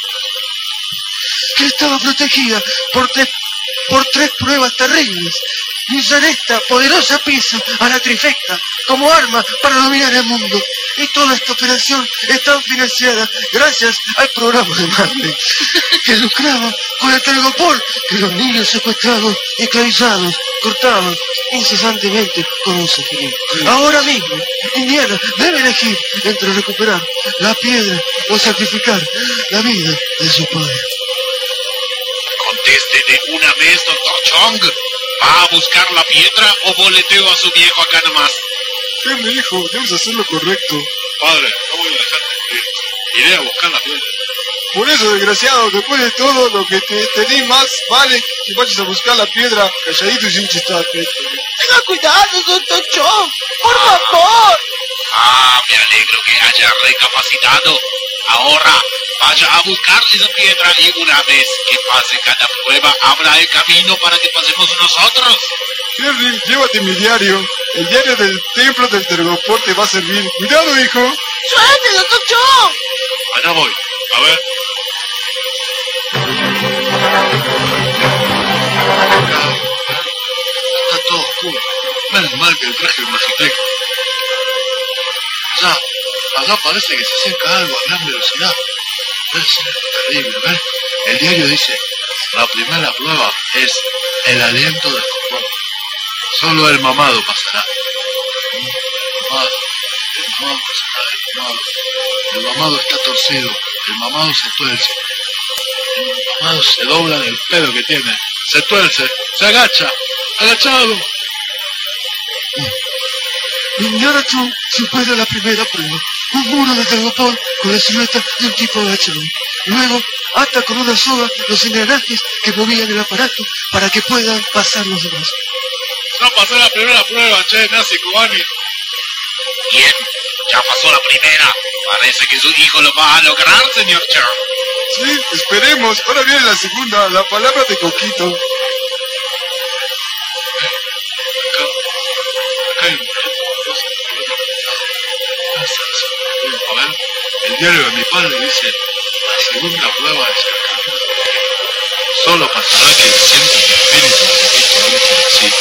que estaba protegida por tres pruebas terribles, y usar esta poderosa pieza a la trifecta como arma para dominar el mundo. Y toda esta operación está financiada gracias al programa de Marley, que lucraba con el telgopor que los niños secuestrados y esclavizados cortaban incesantemente con un sufrimiento. Ahora mismo, Indiana debe elegir entre recuperar la piedra o sacrificar la vida de su padre. Conteste de una vez, doctor Chong. ¿Va a buscar la piedra o boleteo a su viejo acá nomás? Mi hijo, debes hacer lo correcto. Padre, no voy a dejarte morir. Iré a buscar la piedra. Por eso, desgraciado, después de todo lo que te di más, vale que vayas a buscar la piedra calladito y sin chistar. Tenga cuidado, doctor Chong, por favor. Me alegro que haya recapacitado. Ahora, vaya a buscar esa piedra y una vez que pase cada prueba, abra el camino para que pasemos nosotros. Henry, llévate mi diario. El diario del templo del Tergopor te va a servir. Cuidado, hijo. ¡Suerte, doctor Chong! Allá voy. A ver. Está todo oscuro. Menos mal que el traje de motocicleta. Allá parece que se acerca algo a gran velocidad. Debe ser terrible, ¿ves? El diario dice, la primera prueba es el aliento del copón. Solo el mamado pasará. El mamado está torcido. El mamado se tuerce. El mamado se dobla del pelo que tiene. Se tuerce. Se agacha. Agachado. Indiana Jones supera la primera prueba, un muro de tergopor con la silueta de un tipo agachado. Luego ata con una soga los engranajes que movían el aparato para que puedan pasar los demás. No pasó la primera prueba, che, nazi cubani. Bien, ya pasó la primera. Parece que su hijo lo va a lograr, señor Chong. Sí, esperemos. Ahora viene la segunda, la palabra de Coquito. Acá hay una cosa. A ver, el diario de mi padre dice, la segunda prueba es el camino. Solo pasará que sienta mi espíritu coqueto así.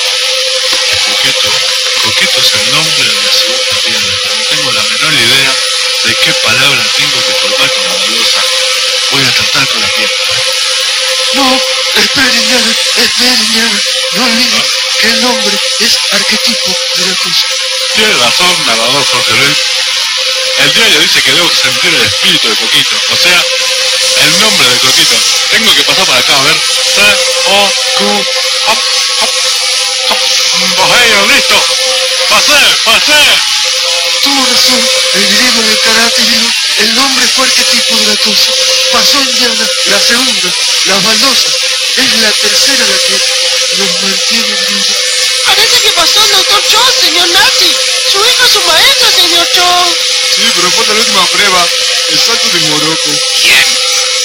Coqueto es el nombre de la segunda piedra, pero no tengo la menor idea de qué palabra tengo que colgar con la balosa. Voy a tratar con la piedra. No, espere, Indiana. No olvide que el nombre es arquetipo de la cosa. Tiene razón, narrador Jorge Luis. El diario dice que debo sentir el espíritu de Coquito, o sea, el nombre de Coquito. Tengo que pasar para acá, a ver. C-O-Q, hop, hop, hop. ¡Boheo, listo! ¡Pasé! Tuvo razón, el griego del karate dijo, el nombre fue arquetipo de la cosa. Pasó Indiana, la segunda, las baldosas. Es la tercera la que nos mantiene vivos. Parece que pasó el doctor Chong, señor nazi. Su hijo es su maestro, señor Chong. Sí, pero falta la última prueba, el salto de Morocco. Bien,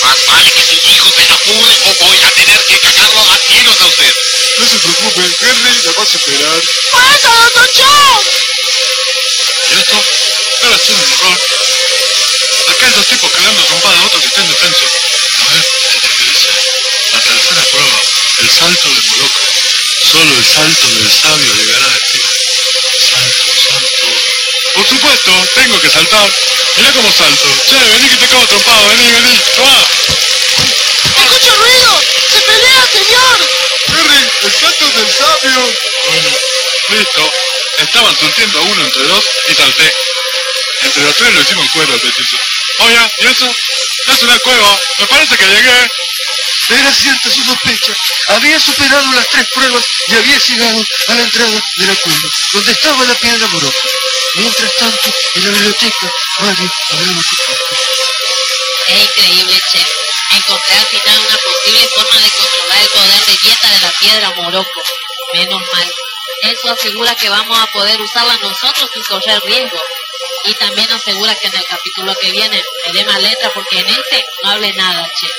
Más vale que sus hijos se apuren o voy a tener que cagarlo a tiros a usted. No se preocupe, Henry la va a superar. ¡Pasa, Dr. John! Y esto debe ser un error. Aquellos tipos cagando a trompada a otro que está indefenso. A ver, ¿qué dice? La tercera prueba, el salto del Moloco. Solo el salto del sabio llegará a decir. Salto. Por supuesto, tengo que saltar. Mirá cómo salto. Che, vení que te cago trompado, vení. Tomá. ¡Escucho ruido! ¡Se pelea, señor! Henry, el salto del sabio. Bueno, listo. Estaban surtiendo a uno entre dos y salté. Entre los tres lo hicimos cuero al petizo. Oiga, ¿y eso? Es una cueva. Me parece que llegué. Era cierta su sospecha. Había superado las 3 pruebas y había llegado a la entrada de la cueva, donde estaba la piedra moroca. Mientras tanto, en la biblioteca, Mario hablaba con Marcus. Es increíble, Chef. Encontré al final una posible forma de controlar el poder de dieta de la piedra Morocco. Menos mal. Eso asegura que vamos a poder usarla nosotros sin correr riesgo. Y también asegura que en el capítulo que viene me dé más letra porque en este no hable nada, Chef.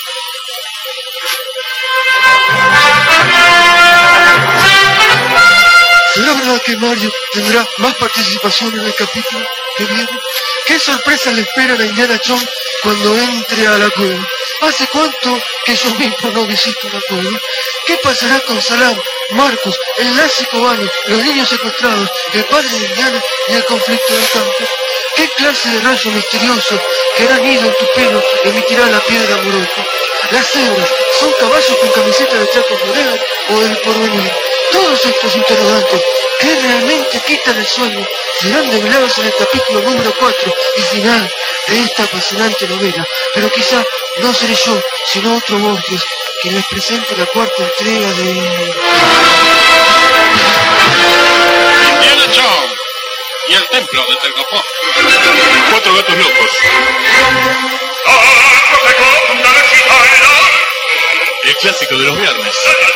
¿Será verdad que Mario tendrá más participación en el capítulo que viene? ¿Qué sorpresas le esperan a Indiana Jones cuando entre a la cueva? ¿Hace cuánto que yo mismo no visito una cueva? ¿Qué pasará con Salam, Marcus, el nazi cubano, los niños secuestrados, el padre de Indiana y el conflicto del campo? ¿Qué clase de rayo misterioso que hará nido en tu pelo emitirá la piedra Morocco? Las cebras, ¿son caballos con camiseta de Chaco Forever o del porvenir? Todos estos interrogantes que realmente quitan el sueño serán develados en el capítulo número 4 y final de esta apasionante novela. Pero quizá no seré yo, sino otro Borges, quien les presente la 4ª entrega de... Indiana Jones y el templo de Telgopó. 4 gatos locos. El clásico de los viernes.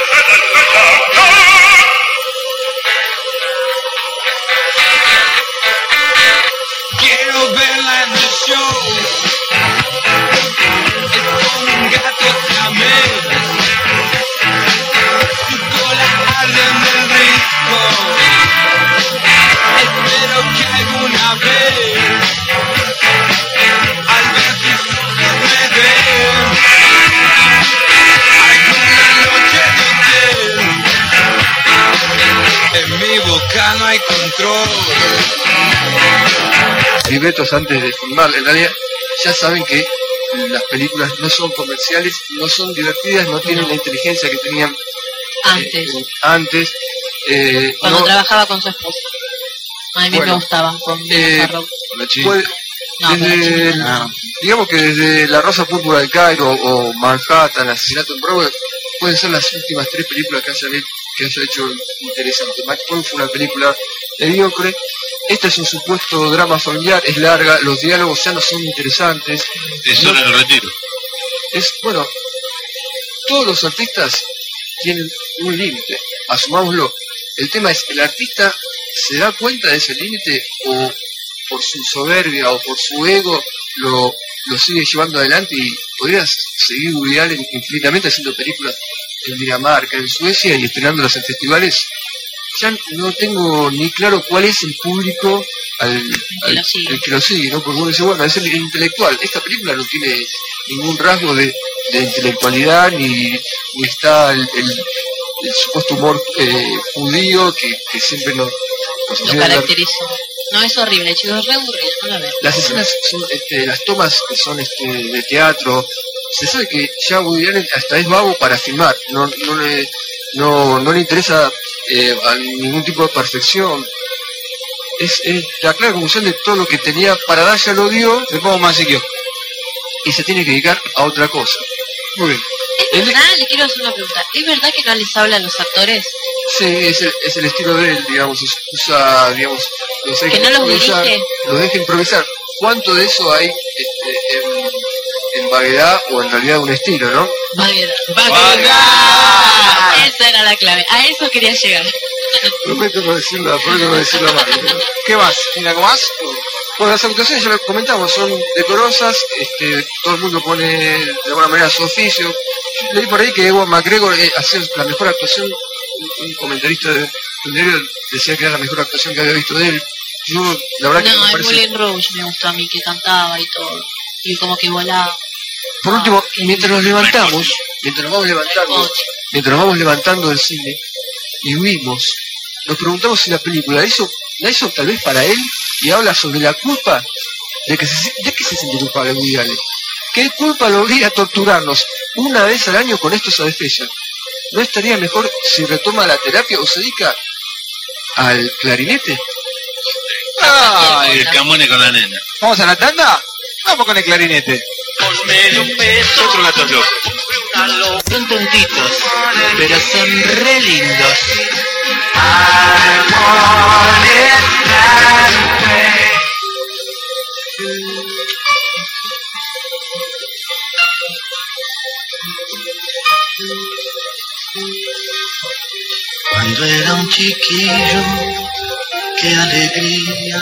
Quiero verla en el show. Es como un gato también. Su cola arde en el risco. Espero que alguna vez al ver sus ojos me den alguna noche de hotel. En mi boca no hay control. Libretos antes de filmar, en realidad ya saben que las películas no son comerciales, no son divertidas, no tienen la inteligencia que tenían antes. Cuando no, trabajaba con su esposa. A mí me gustaban con digamos que desde La Rosa Púrpura del Cairo o Manhattan, Asesinato en Broadway, pueden ser las últimas 3 películas que haya hecho interesante. Match Point fue una película mediocre. Este es un supuesto drama familiar, es larga, los diálogos ya no son interesantes. Es hora del retiro. Bueno, todos los artistas tienen un límite, asumámoslo. El tema es, ¿el artista se da cuenta de ese límite o por su soberbia o por su ego lo sigue llevando adelante y podría seguir Woody Allen infinitamente haciendo películas en Dinamarca, en Suecia y estrenándolas en festivales? Ya no tengo ni claro cuál es el público el que lo sigue, ¿no? Porque uno dice, bueno, es el intelectual. Esta película no tiene ningún rasgo de intelectualidad, ni está el supuesto humor judío que siempre nos lo caracteriza. No, es horrible, chicos, es re aburrido, no la veo. Las escenas son, las tomas que son de teatro, se sabe que ya Woody Allen hasta es vago para filmar, no le interesa a ningún tipo de perfección. Es la clara conclusión de todo lo que tenía para dar, ya lo dio, le pongo más y se tiene que dedicar a otra cosa. Muy bien. ¿Es verdad? Le quiero hacer una pregunta. ¿Es verdad que no les habla a los actores? Sí, es el estilo de él, digamos, usa, digamos, que no los dirige. Los deja improvisar. ¿Cuánto de eso hay en vaguedad o en realidad un estilo, no? Vaguedad. Esa era la clave. A eso quería llegar. Prometo no decirla mal. ¿Qué más? ¿Tiene algo más? Bueno, las actuaciones ya lo comentamos, son decorosas, todo el mundo pone de alguna manera su oficio. Yo leí por ahí que Ewan McGregor hacía la mejor actuación, un comentarista de diario decía que era la mejor actuación que había visto de él. Yo, la verdad que me No, el parece... Moulin Rouge me gustó a mí, que cantaba y todo, y como que volaba. Por último, mientras nos levantamos, mientras nos vamos levantando del cine y huimos, nos preguntamos si la película la hizo tal vez para él y habla sobre la culpa de que se siente culpable Woody Allen. ¿Qué culpa lo obliga a torturarnos una vez al año con estos adefesios? ¿No estaría mejor si retoma la terapia o se dedica al clarinete? ¡Ay, el camone con la nena! ¿Vamos a la tanda? Vamos con el clarinete. Otro gato loco. Son tontitos, pero son re lindos. Cuando era un chiquillo, qué alegría.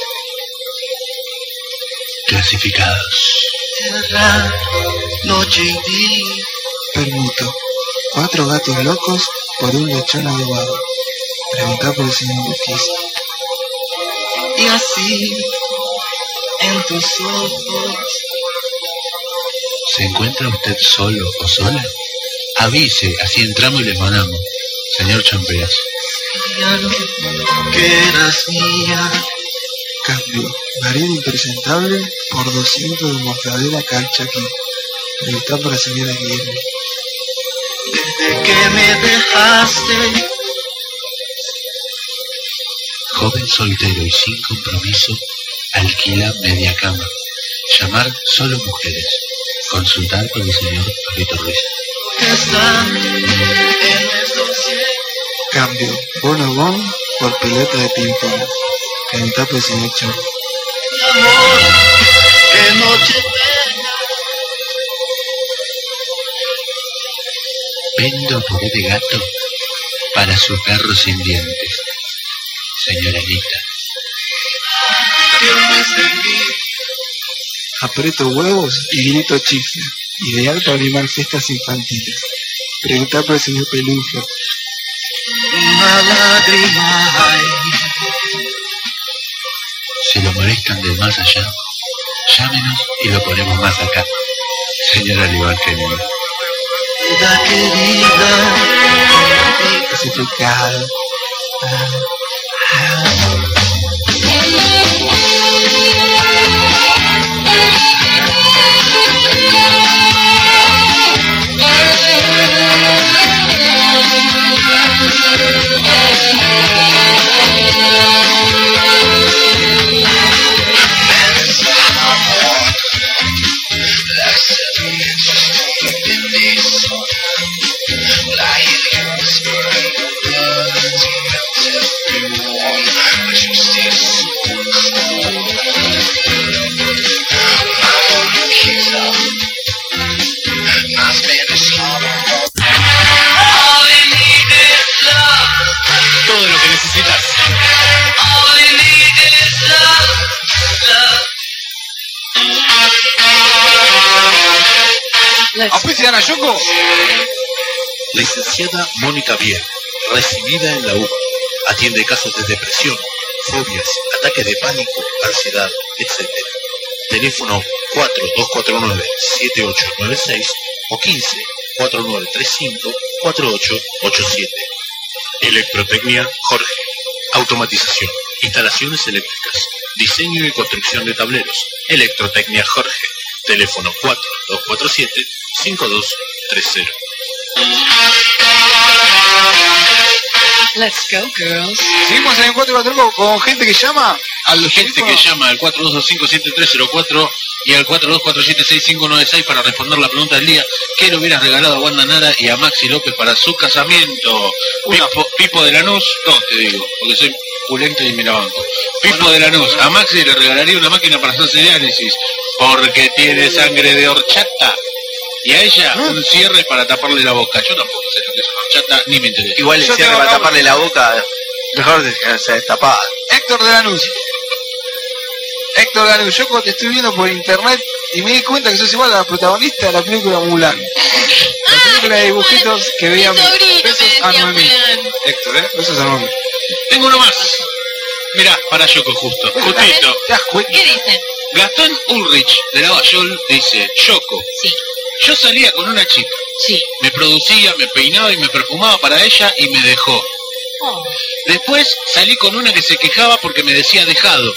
Clasificados. Tierra, noche y día. Permuto. 4 gatos locos por un lechón adobado. Preguntá por el señor Urquiza. Y así, en tus ojos. ¿Se encuentra usted solo o sola? Avise, así entramos y les mandamos. Señor Champeas. Que eras mía. Cambio. Marido impresentable por 200 de mortadela Calchaquí. Preguntá por la señora Guillermo. Desde que me dejaste. Joven soltero y sin compromiso, alquila media cama. Llamar solo mujeres. Consultar con el señor Papito Ruiz. Cambio. Bono bon por pelota de ping pong. Preguntá por el señor Chon. Amor, qué noche Vendo puré de gato para su perro sin dientes. Señora Anita. Aprieto huevos y grito chifle. Ideal para animar fiestas infantiles. Preguntá por el señor Pelufo. Una lágrima hay. Si lo molestan del más allá, llámenos y lo ponemos más acá. Señora Libarqueño. Vida querida. Clasificado. Todo lo que necesitas. ¿Auspician a Yoko? Licenciada Mónica Vier, recibida en la UBA. Atiende casos de depresión, fobias, ataques de pánico, ansiedad, etc. Teléfono 4249-7896 o 15-4935-4887. Electrotecnia Jorge. Automatización, instalaciones eléctricas, diseño y construcción de tableros. Electrotecnia Jorge. Teléfono 4247-5230. Let's go, girls. Seguimos en el 4 con gente que llama al Gente que llama al 4225-7304 y al 4247-6596 para responder la pregunta del día. ¿Qué le hubieras regalado a Wanda Nara y a Maxi López para su casamiento? Pipo de Lanús, no te digo, porque soy pulento y me la banco. Pipo de Lanús, a Maxi le regalaría una máquina para hacerse diálisis, porque tiene sangre de horchata. Y a ella un cierre para taparle la boca. Yo tampoco sé lo que es una horchata, ni me interesa. Igual el cierre para taparle la boca, mejor dejarse destapada. Héctor de Lanús. Héctor Ganú, yo cuando te estoy viendo por internet y me di cuenta que sos igual a la protagonista de la película Mulan. La película de dibujitos que veían. Besos a Noemí. Héctor, besos a Noemí. Tengo uno más. Mirá, para Yoko justo. Justito. ¿Te das cuenta? ¿Qué dicen? Gastón Ulrich de Lavallol dice, Yoko, Sí, yo salía con una chica. sí. Me producía, me peinaba y me perfumaba para ella y me dejó. Oh, Después salí con una que se quejaba porque me decía dejado.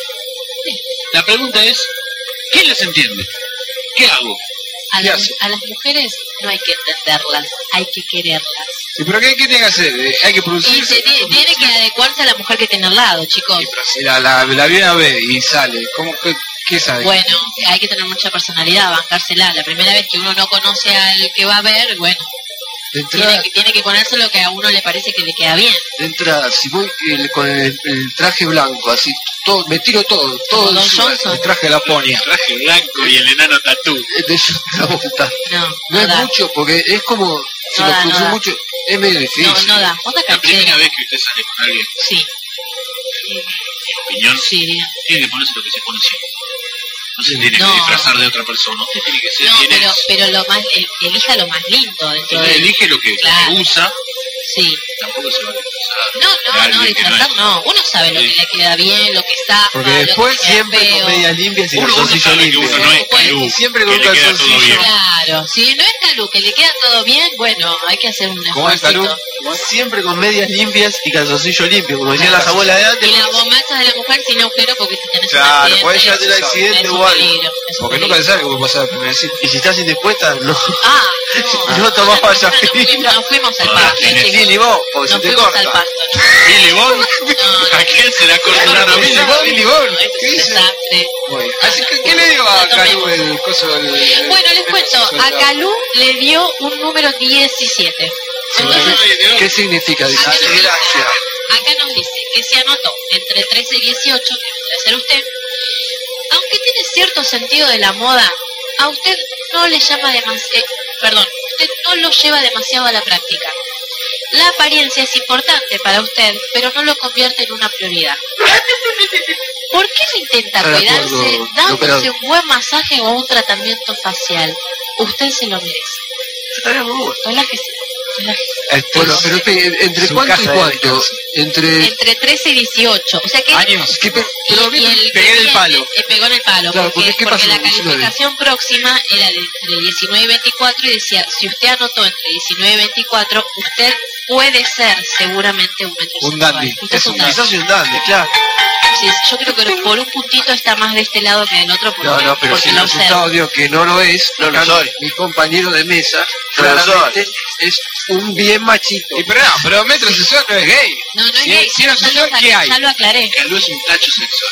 La pregunta es, ¿quién las entiende? ¿Qué hago? a, ¿Qué las, hace? a las mujeres no hay que entenderlas, hay que quererlas. ¿Y pero qué tiene que hacer? Hay que Y producir. tiene que adecuarse a la mujer que tiene al lado, chicos. Si la viene a ver y sale, ¿cómo qué sabe? Bueno, hay que tener mucha personalidad, bancársela. La primera vez que uno no conoce al que va a ver, bueno, De entrada, tiene que ponerse lo que a uno le parece que le queda bien. de entrada, si voy con el traje blanco, así, todo, me tiro todo Como el Don sudor, Johnson. El traje de la ponia. Traje blanco y el enano tatú. de eso la monta. No, No no es da. mucho, porque es como, si No lo da, no produce da. mucho, es medio difícil. No, no da. Onda La primera canchera. vez que usted sale con alguien, Sí, mi opinión, sí, diga. tiene que ponerse lo que se pone siempre. No se tiene No. que disfrazar de otra persona. Usted tiene que ser No, quien es. pero lo más, elija lo más lindo dentro Usted de él. elige lo que Claro. usa, Sí. tampoco se va a disfrazar. de No, alguien que disfrazar es. no. Uno sabe lo Sí. que le queda bien, lo que zafa, Porque lo que después le queda siempre feo. con medias limpias y Uno calzoncillo sabe que limpio. uno no es calú, Siempre que con le queda todo calzoncillo. bien. Claro, si no es calú, que le queda todo bien, bueno, hay que hacer un ¿Cómo es calú? esfuercito. Siempre con medias limpias y calzoncillo limpio, como decían las abuelas de antes. Y las bombachas de la mujer sin agujero, porque si tenés Claro, un accidente, podés llegar a tener accidente es un igual. peligro, es un Porque peligro. nunca se sabe qué puede pasar al primer cita. Y si estás indispuesta, no. Ah, No tomás nosotros pastilla. no fuimos al Ah, pasto, tenés chicos. Lili, vos, porque No se te fuimos al corta. pasto. Billy Bond, No, ¿a quién se la cortaron? Billy Bond, Billy Bond. no, esto ¿Qué es un dice? desastre. Bueno, así que, ¿qué le dio a No tomemos. Calú el coso del... Bueno, les cuento, a Calú le dio un número 17. Entonces, ¿Qué significa? Dice, Acá nos dice- gracias. acá nos dice que se anotó entre 13 y 18, que puede ser usted. Aunque tiene cierto sentido de la moda, a usted no le llama demasiado, usted no lo lleva demasiado a la práctica. La apariencia es importante para usted, pero no lo convierte en una prioridad. ¿Por qué no intenta Estoy de cuidarse acuerdo, dándose operador. un buen masaje o un tratamiento facial? Usted se lo merece. Estaría muy bueno. Relájese, relájese. Bueno, pero ¿entre Su cuánto y caja de cuánto? descanso. Entre... Entre 13 y 18. O sea que Años. ¿Qué pe- y, pero y el que pegué en el viene, palo. pegó en el palo, Claro, porque, porque ¿qué porque pasó la con 19? calificación próxima era de entre 19 y 24 y decía, si usted anotó entre 19 y 24, usted puede ser seguramente un metrosexual. Un dandy. Usted es un dandy. Quizás un dandy, claro. Sí, yo creo que por un puntito está más de este lado que del otro porque, No, pero porque si el lo resultado observo. dio que no lo es, No lo acá soy. mi compañero de mesa, No lo claramente es un bien machito. Y pero metrosexual no es gay. No, no es Si- gay, si era sexual, ¿qué hay? ya lo aclaré. Calú es un tacho sexual.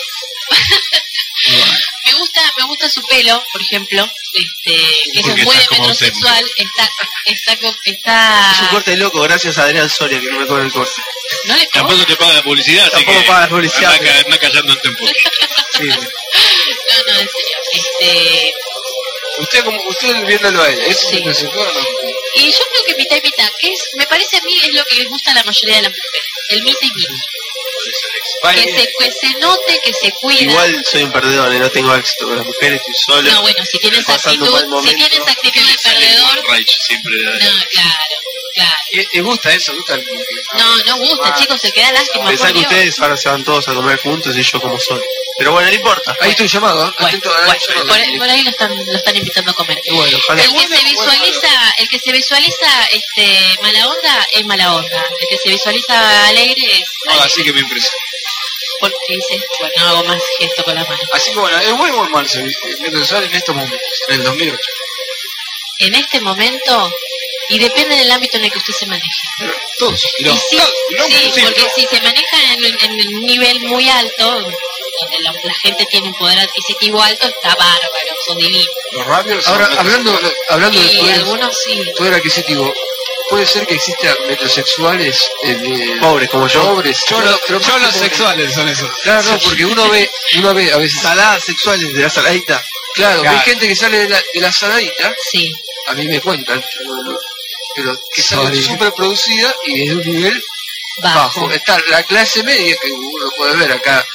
Me gusta su pelo, por ejemplo, que es Porque un buen estás como metrosexual, está Es un corte de loco, gracias a Adrián Soria que no me cobra el corte. no le Tampoco te paga la publicidad, así Tampoco que paga la publicidad, anda callando un poco. Sí. No, en serio. Usted viéndolo a él, ¿es Sí. metrosexual o no? Y yo creo que mitad y mitad, me parece a mí es lo que les gusta a la mayoría de las mujeres, el mitad y mitad. Que se note, que se cuida. Igual soy un perdedor, no tengo éxito con las mujeres, estoy solo. No, bueno, si tienes pasando actitud, mal momento. si tienes actitud de perdedor, Reich siempre no, claro. ¿Le gusta eso? ¿Gusta el... No gusta, chicos, se queda lástima. Pensá por que Dios. ustedes ahora se van todos a comer juntos y yo como solo. Pero bueno, no importa. Ahí estoy llamado, ¿eh? Bueno, Atento a por ahí lo están invitando a comer. Y bueno, ojalá. El que se visualiza mala onda es mala onda. El que se visualiza alegre es alegre. así que me impresiona. Porque dice, bueno, no hago más gesto con la mano. Así que bueno, ¿es bueno o mal ser metrosexual en estos momentos, en el 2008? En este momento, y depende del ámbito en el que usted se maneje. Todos. Y sí, porque si se maneja en un nivel muy alto, donde la gente tiene un poder adquisitivo alto, está bárbaro, son divinos. Los rabios. Ahora, hablando de Y poder, algunos sí. poder adquisitivo, puede ser que existan metrosexuales Pobres como yo. pobres. Cholos pero más que pobres. sexuales son esos. Claro, no, porque uno ve a veces. Saladas sexuales de la saladita. Claro, Claro. hay gente que sale de la saladita, Sí. a mí me cuentan, pero que sale Sorry. súper producida y es de un nivel Bajo. bajo. Está la clase media, que uno puede ver acá,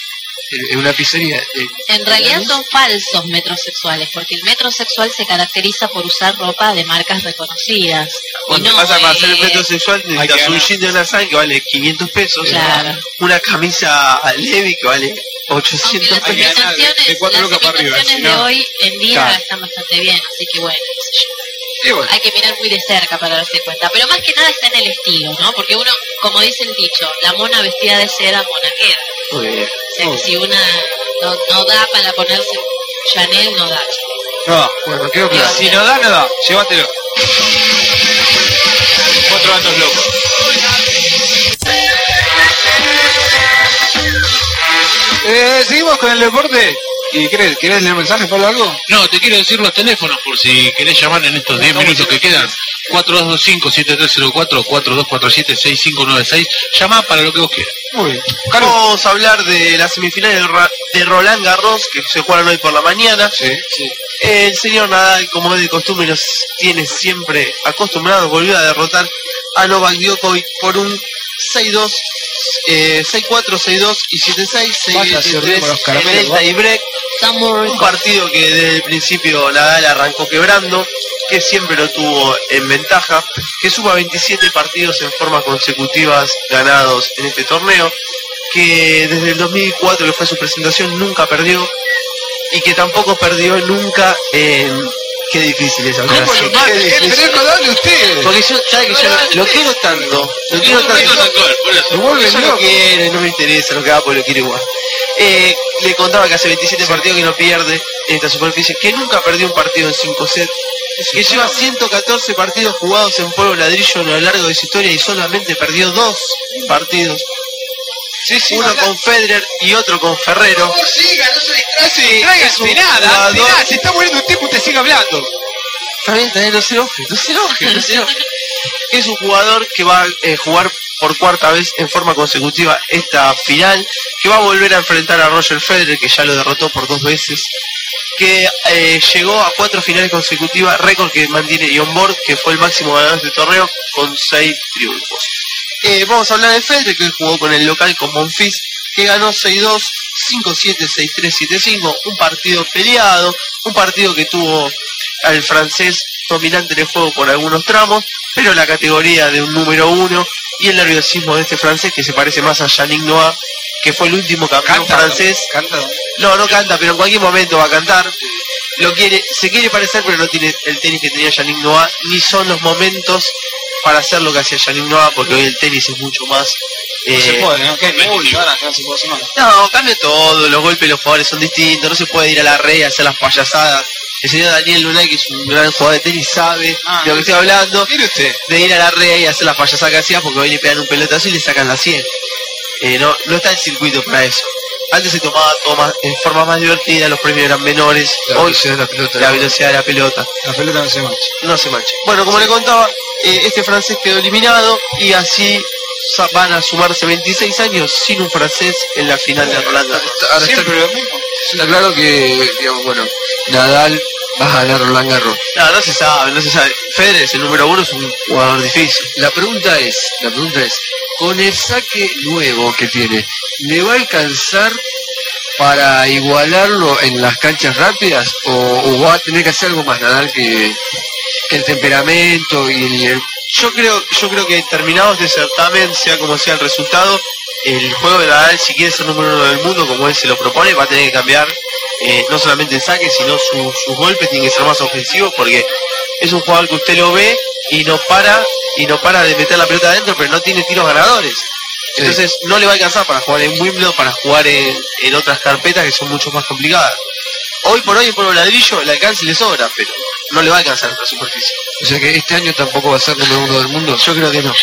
en una pizzería. En realidad son falsos metrosexuales, porque el metrosexual se caracteriza por usar ropa de marcas reconocidas. Bueno, Y no, pasa para ser metrosexual necesitas un jean de una San que vale 500 pesos, Claro. una camisa Levi que vale Aunque 800 las pesos. imitaciones, de 4 lucas para arriba, de si no- hoy en día Claro. están bastante bien, así que bueno, qué sé yo. Y bueno, Hay que mirar muy de cerca para darse cuenta, pero más que nada está en el estilo, ¿no? Porque uno, como dice el dicho, la mona vestida de seda monajera. Muy bien. O sea que si una no da para ponerse Chanel, no da. no, bueno, quedó claro. Sí. Si no da, no da. Llévatelo. 4 gatos locos. Seguimos con el deporte. ¿Y querés leer mensajes para algo? No, te quiero decir los teléfonos por si querés llamar en estos 10 minutos que quedan. 4225-7304, 4247-6596. Llamá para lo que vos quieras. Muy bien. Vamos a hablar de las semifinales de Roland Garros que se jugaron hoy por la mañana. Sí. El señor Nadal, como es de costumbre, nos tiene siempre acostumbrados, volvió a derrotar a Novak Djokovic por un 6-2, 6-4, 6-2 y 7-6, Vaya, se ríen con los 6-3 en caramelos, el ¿va? tiebreak. Está muy Un rico. partido que desde el principio Nadal arrancó quebrando, que siempre lo tuvo en ventaja, que suma 27 partidos en formas consecutivas ganados en este torneo, que desde el 2004 que fue su presentación nunca perdió y que tampoco perdió nunca en... Qué difícil esa ¿Cómo oración, lo mata? qué difícil. Tenés que darle ustedes. Porque yo, ¿sabe que yo lo quiero tanto? Lo quiero tanto. Me vuelve Yo lo loco. quiero, no me interesa lo que haga porque lo quiero igual. Le contaba que hace 27 partidos que no pierde en esta superficie, que nunca perdió un partido en 5 sets, que lleva 114 partidos jugados en polvo ladrillo a lo largo de su historia y solamente perdió 2 partidos. Uno con Federer y otro con Ferrero. No siga, no se distraiga. Sí, Distraiga es un de nada, jugador- de nada. Se está muriendo un tipo, usted sigue hablando. Está bien, no se enoje, no se enoje, no se enoje. Es un jugador que va a jugar por cuarta vez en forma consecutiva esta final, que va a volver a enfrentar a Roger Federer, que ya lo derrotó por 2 veces, que llegó a 4 finales consecutivas, récord que mantiene Ion Borg, que fue el máximo ganador de este torneo, con 6 triunfos. Vamos a hablar de Federer, que jugó con el local, con Monfils, que ganó 6-2, 5-7, 6-3, 7-5, un partido peleado, un partido que tuvo al francés dominante en el juego por algunos tramos, pero la categoría de un número 1 y el nerviosismo de este francés que se parece más a Yannick Noah, que fue el último campeón francés. Canta. No canta, pero en cualquier momento va a cantar. Se quiere parecer, pero no tiene el tenis que tenía Yannick Noah, ni son los momentos para hacer lo que hacía Yannick Noah, porque hoy el tenis es mucho más... No se puede, ¿no? ¿Qué? Uy, ahora no se puede hacer nada. No, cambia todo, los golpes de los jugadores son distintos, no se puede ir a la red a hacer las payasadas. El señor Daniel Lunay, que es un gran jugador de tenis, sabe de lo que estoy hablando, Mire usted. de ir a la red y hacer las payasadas que hacía, porque hoy le pegan un pelotazo y le sacan la 100. No está el circuito para eso. Antes se tomaba todo más, en forma más divertida, los premios eran menores, La hoy velocidad de la pelota. la velocidad de la pelota La pelota no se mancha. no se mancha. Bueno, como le contaba, este francés quedó eliminado y así van a sumarse 26 años sin un francés en la final de Roland Garros. Ahora Siempre lo mismo. está claro que, digamos, bueno, Nadal va a ganar Roland Garros. No se sabe, no se sabe. Federer es el número 1, es un jugador difícil. La pregunta es, con el saque nuevo que tiene, ¿le va a alcanzar para igualarlo en las canchas rápidas o va a tener que hacer algo más Nadal que el temperamento y el... Yo creo que terminado este certamen, sea como sea el resultado, el juego de Nadal, si quiere ser número 1 del mundo, como él se lo propone, va a tener que cambiar no solamente el saque, sino sus golpes tienen que ser más ofensivos, porque es un jugador que usted lo ve y no para de meter la pelota adentro, pero no tiene tiros ganadores. Entonces no le va a alcanzar para jugar en Wimbledon, para jugar en otras carpetas que son mucho más complicadas. Hoy por hoy en polvo ladrillo el alcance le sobra, pero no le va a alcanzar en la superficie. O sea que este año tampoco va a ser número 1 del mundo. Yo creo que no.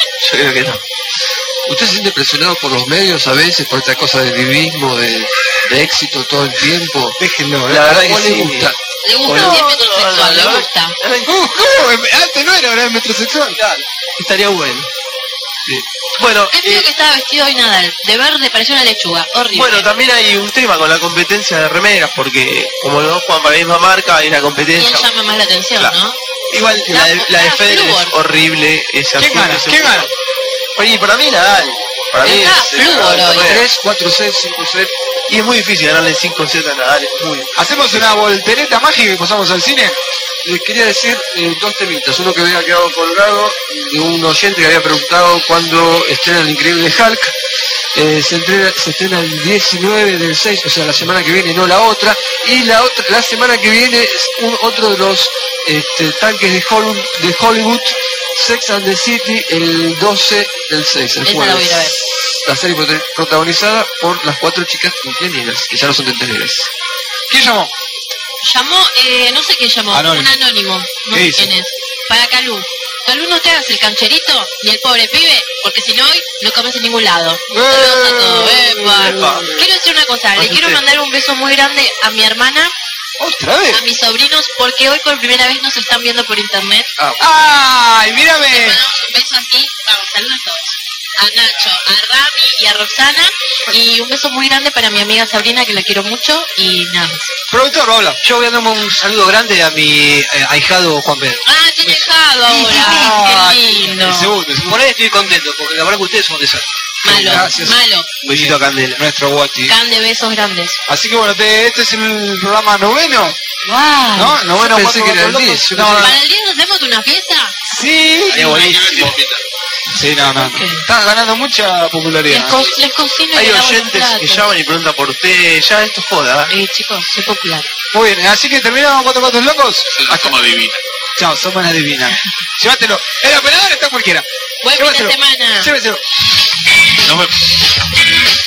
¿Usted se siente presionado por los medios a veces, por esta cosa del vivismo, de éxito todo el tiempo? Déjenlo, La verdad que ¿Cómo le sí. gusta? Le gusta No, si es metrosexual, le gusta. ¿Cómo? Antes no era, ahora es metrosexual. Claro, estaría bueno. Sí. Bueno, Qué feo que estaba vestido hoy Nadal. De verde parecía una lechuga. Horrible. bueno, también hay un tema con la competencia de remeras, porque como los dos juegan para la misma marca, hay una ¿Quién competencia. llama más la atención, Claro. no? Igual la de Federer es Flúor. horrible. Ese ¿Quién azul, gana? ese ¿Quién azul. gana? Oye, para mí Nadal. Para mí Está es flúor hoy. 3, 4 sets, 5 sets. y es muy difícil ganarle 5 sets a Nadal, es muy difícil. ¿Hacemos una voltereta mágica y pasamos al cine? Les quería decir dos temitas. Uno que había quedado colgado de un oyente que había preguntado cuándo estrena el increíble Hulk. Se estrena el 19 del 6, o sea, la semana que viene, no la otra. Y la semana que viene es otro de los tanques de Hollywood, Sex and the City, el 12 del 6, el Esa jueves. la voy a ir a ver. La serie protagonizada por las 4 chicas cumpleañeras, que ya no son tenteneras. ¿Quién llamó? Llamó, no sé quién llamó, Anónimo. un anónimo, no ¿Qué sé dice? quién es. Para Calú. Calú, no te hagas el cancherito, ni el pobre pibe, porque si no hoy no comes en ningún lado. Saludos a todos. Epa. Quiero decir una cosa, le quiero mandar un beso muy grande a mi hermana, ¿Otra vez? a mis sobrinos, porque hoy por primera vez nos están viendo por internet. ¡Ay, Les mírame! mandamos un beso así, vamos, saludos a todos. A Nacho, a Rami y a Roxana, y un beso muy grande para mi amiga Sabrina, que la quiero mucho, y nada más. Productor, habla. Yo voy a dar un saludo grande a mi ahijado Juan Pedro. Ah, tiene dejado Ah, ahora. Qué lindo. El segundo. Por ahí estoy contento, porque la verdad que ustedes son de ser. Malo, Gracias. malo. Un besito a Candela. Nuestro Guati. Can de besos grandes. Así que bueno, este es el programa noveno, Wow. ¿no? Noveno, Yo pensé que era el 10, yo No, no, ¿Para el 10 hacemos una fiesta? sí. Estaría buenísimo. Sí, no. Estás ganando mucha Les, popularidad. les cocino y Hay les lavo los oyentes que platos. llaman y preguntan por usted, ya esto es joda. Chicos, soy popular. Muy bien, así que terminamos 4 Patos Locos. Soy una toma divina. Chao, somos una divina. Llévatelo. El operador está cualquiera. Buen fin de Llévatelo. semana. Llévatelo. Nos vemos.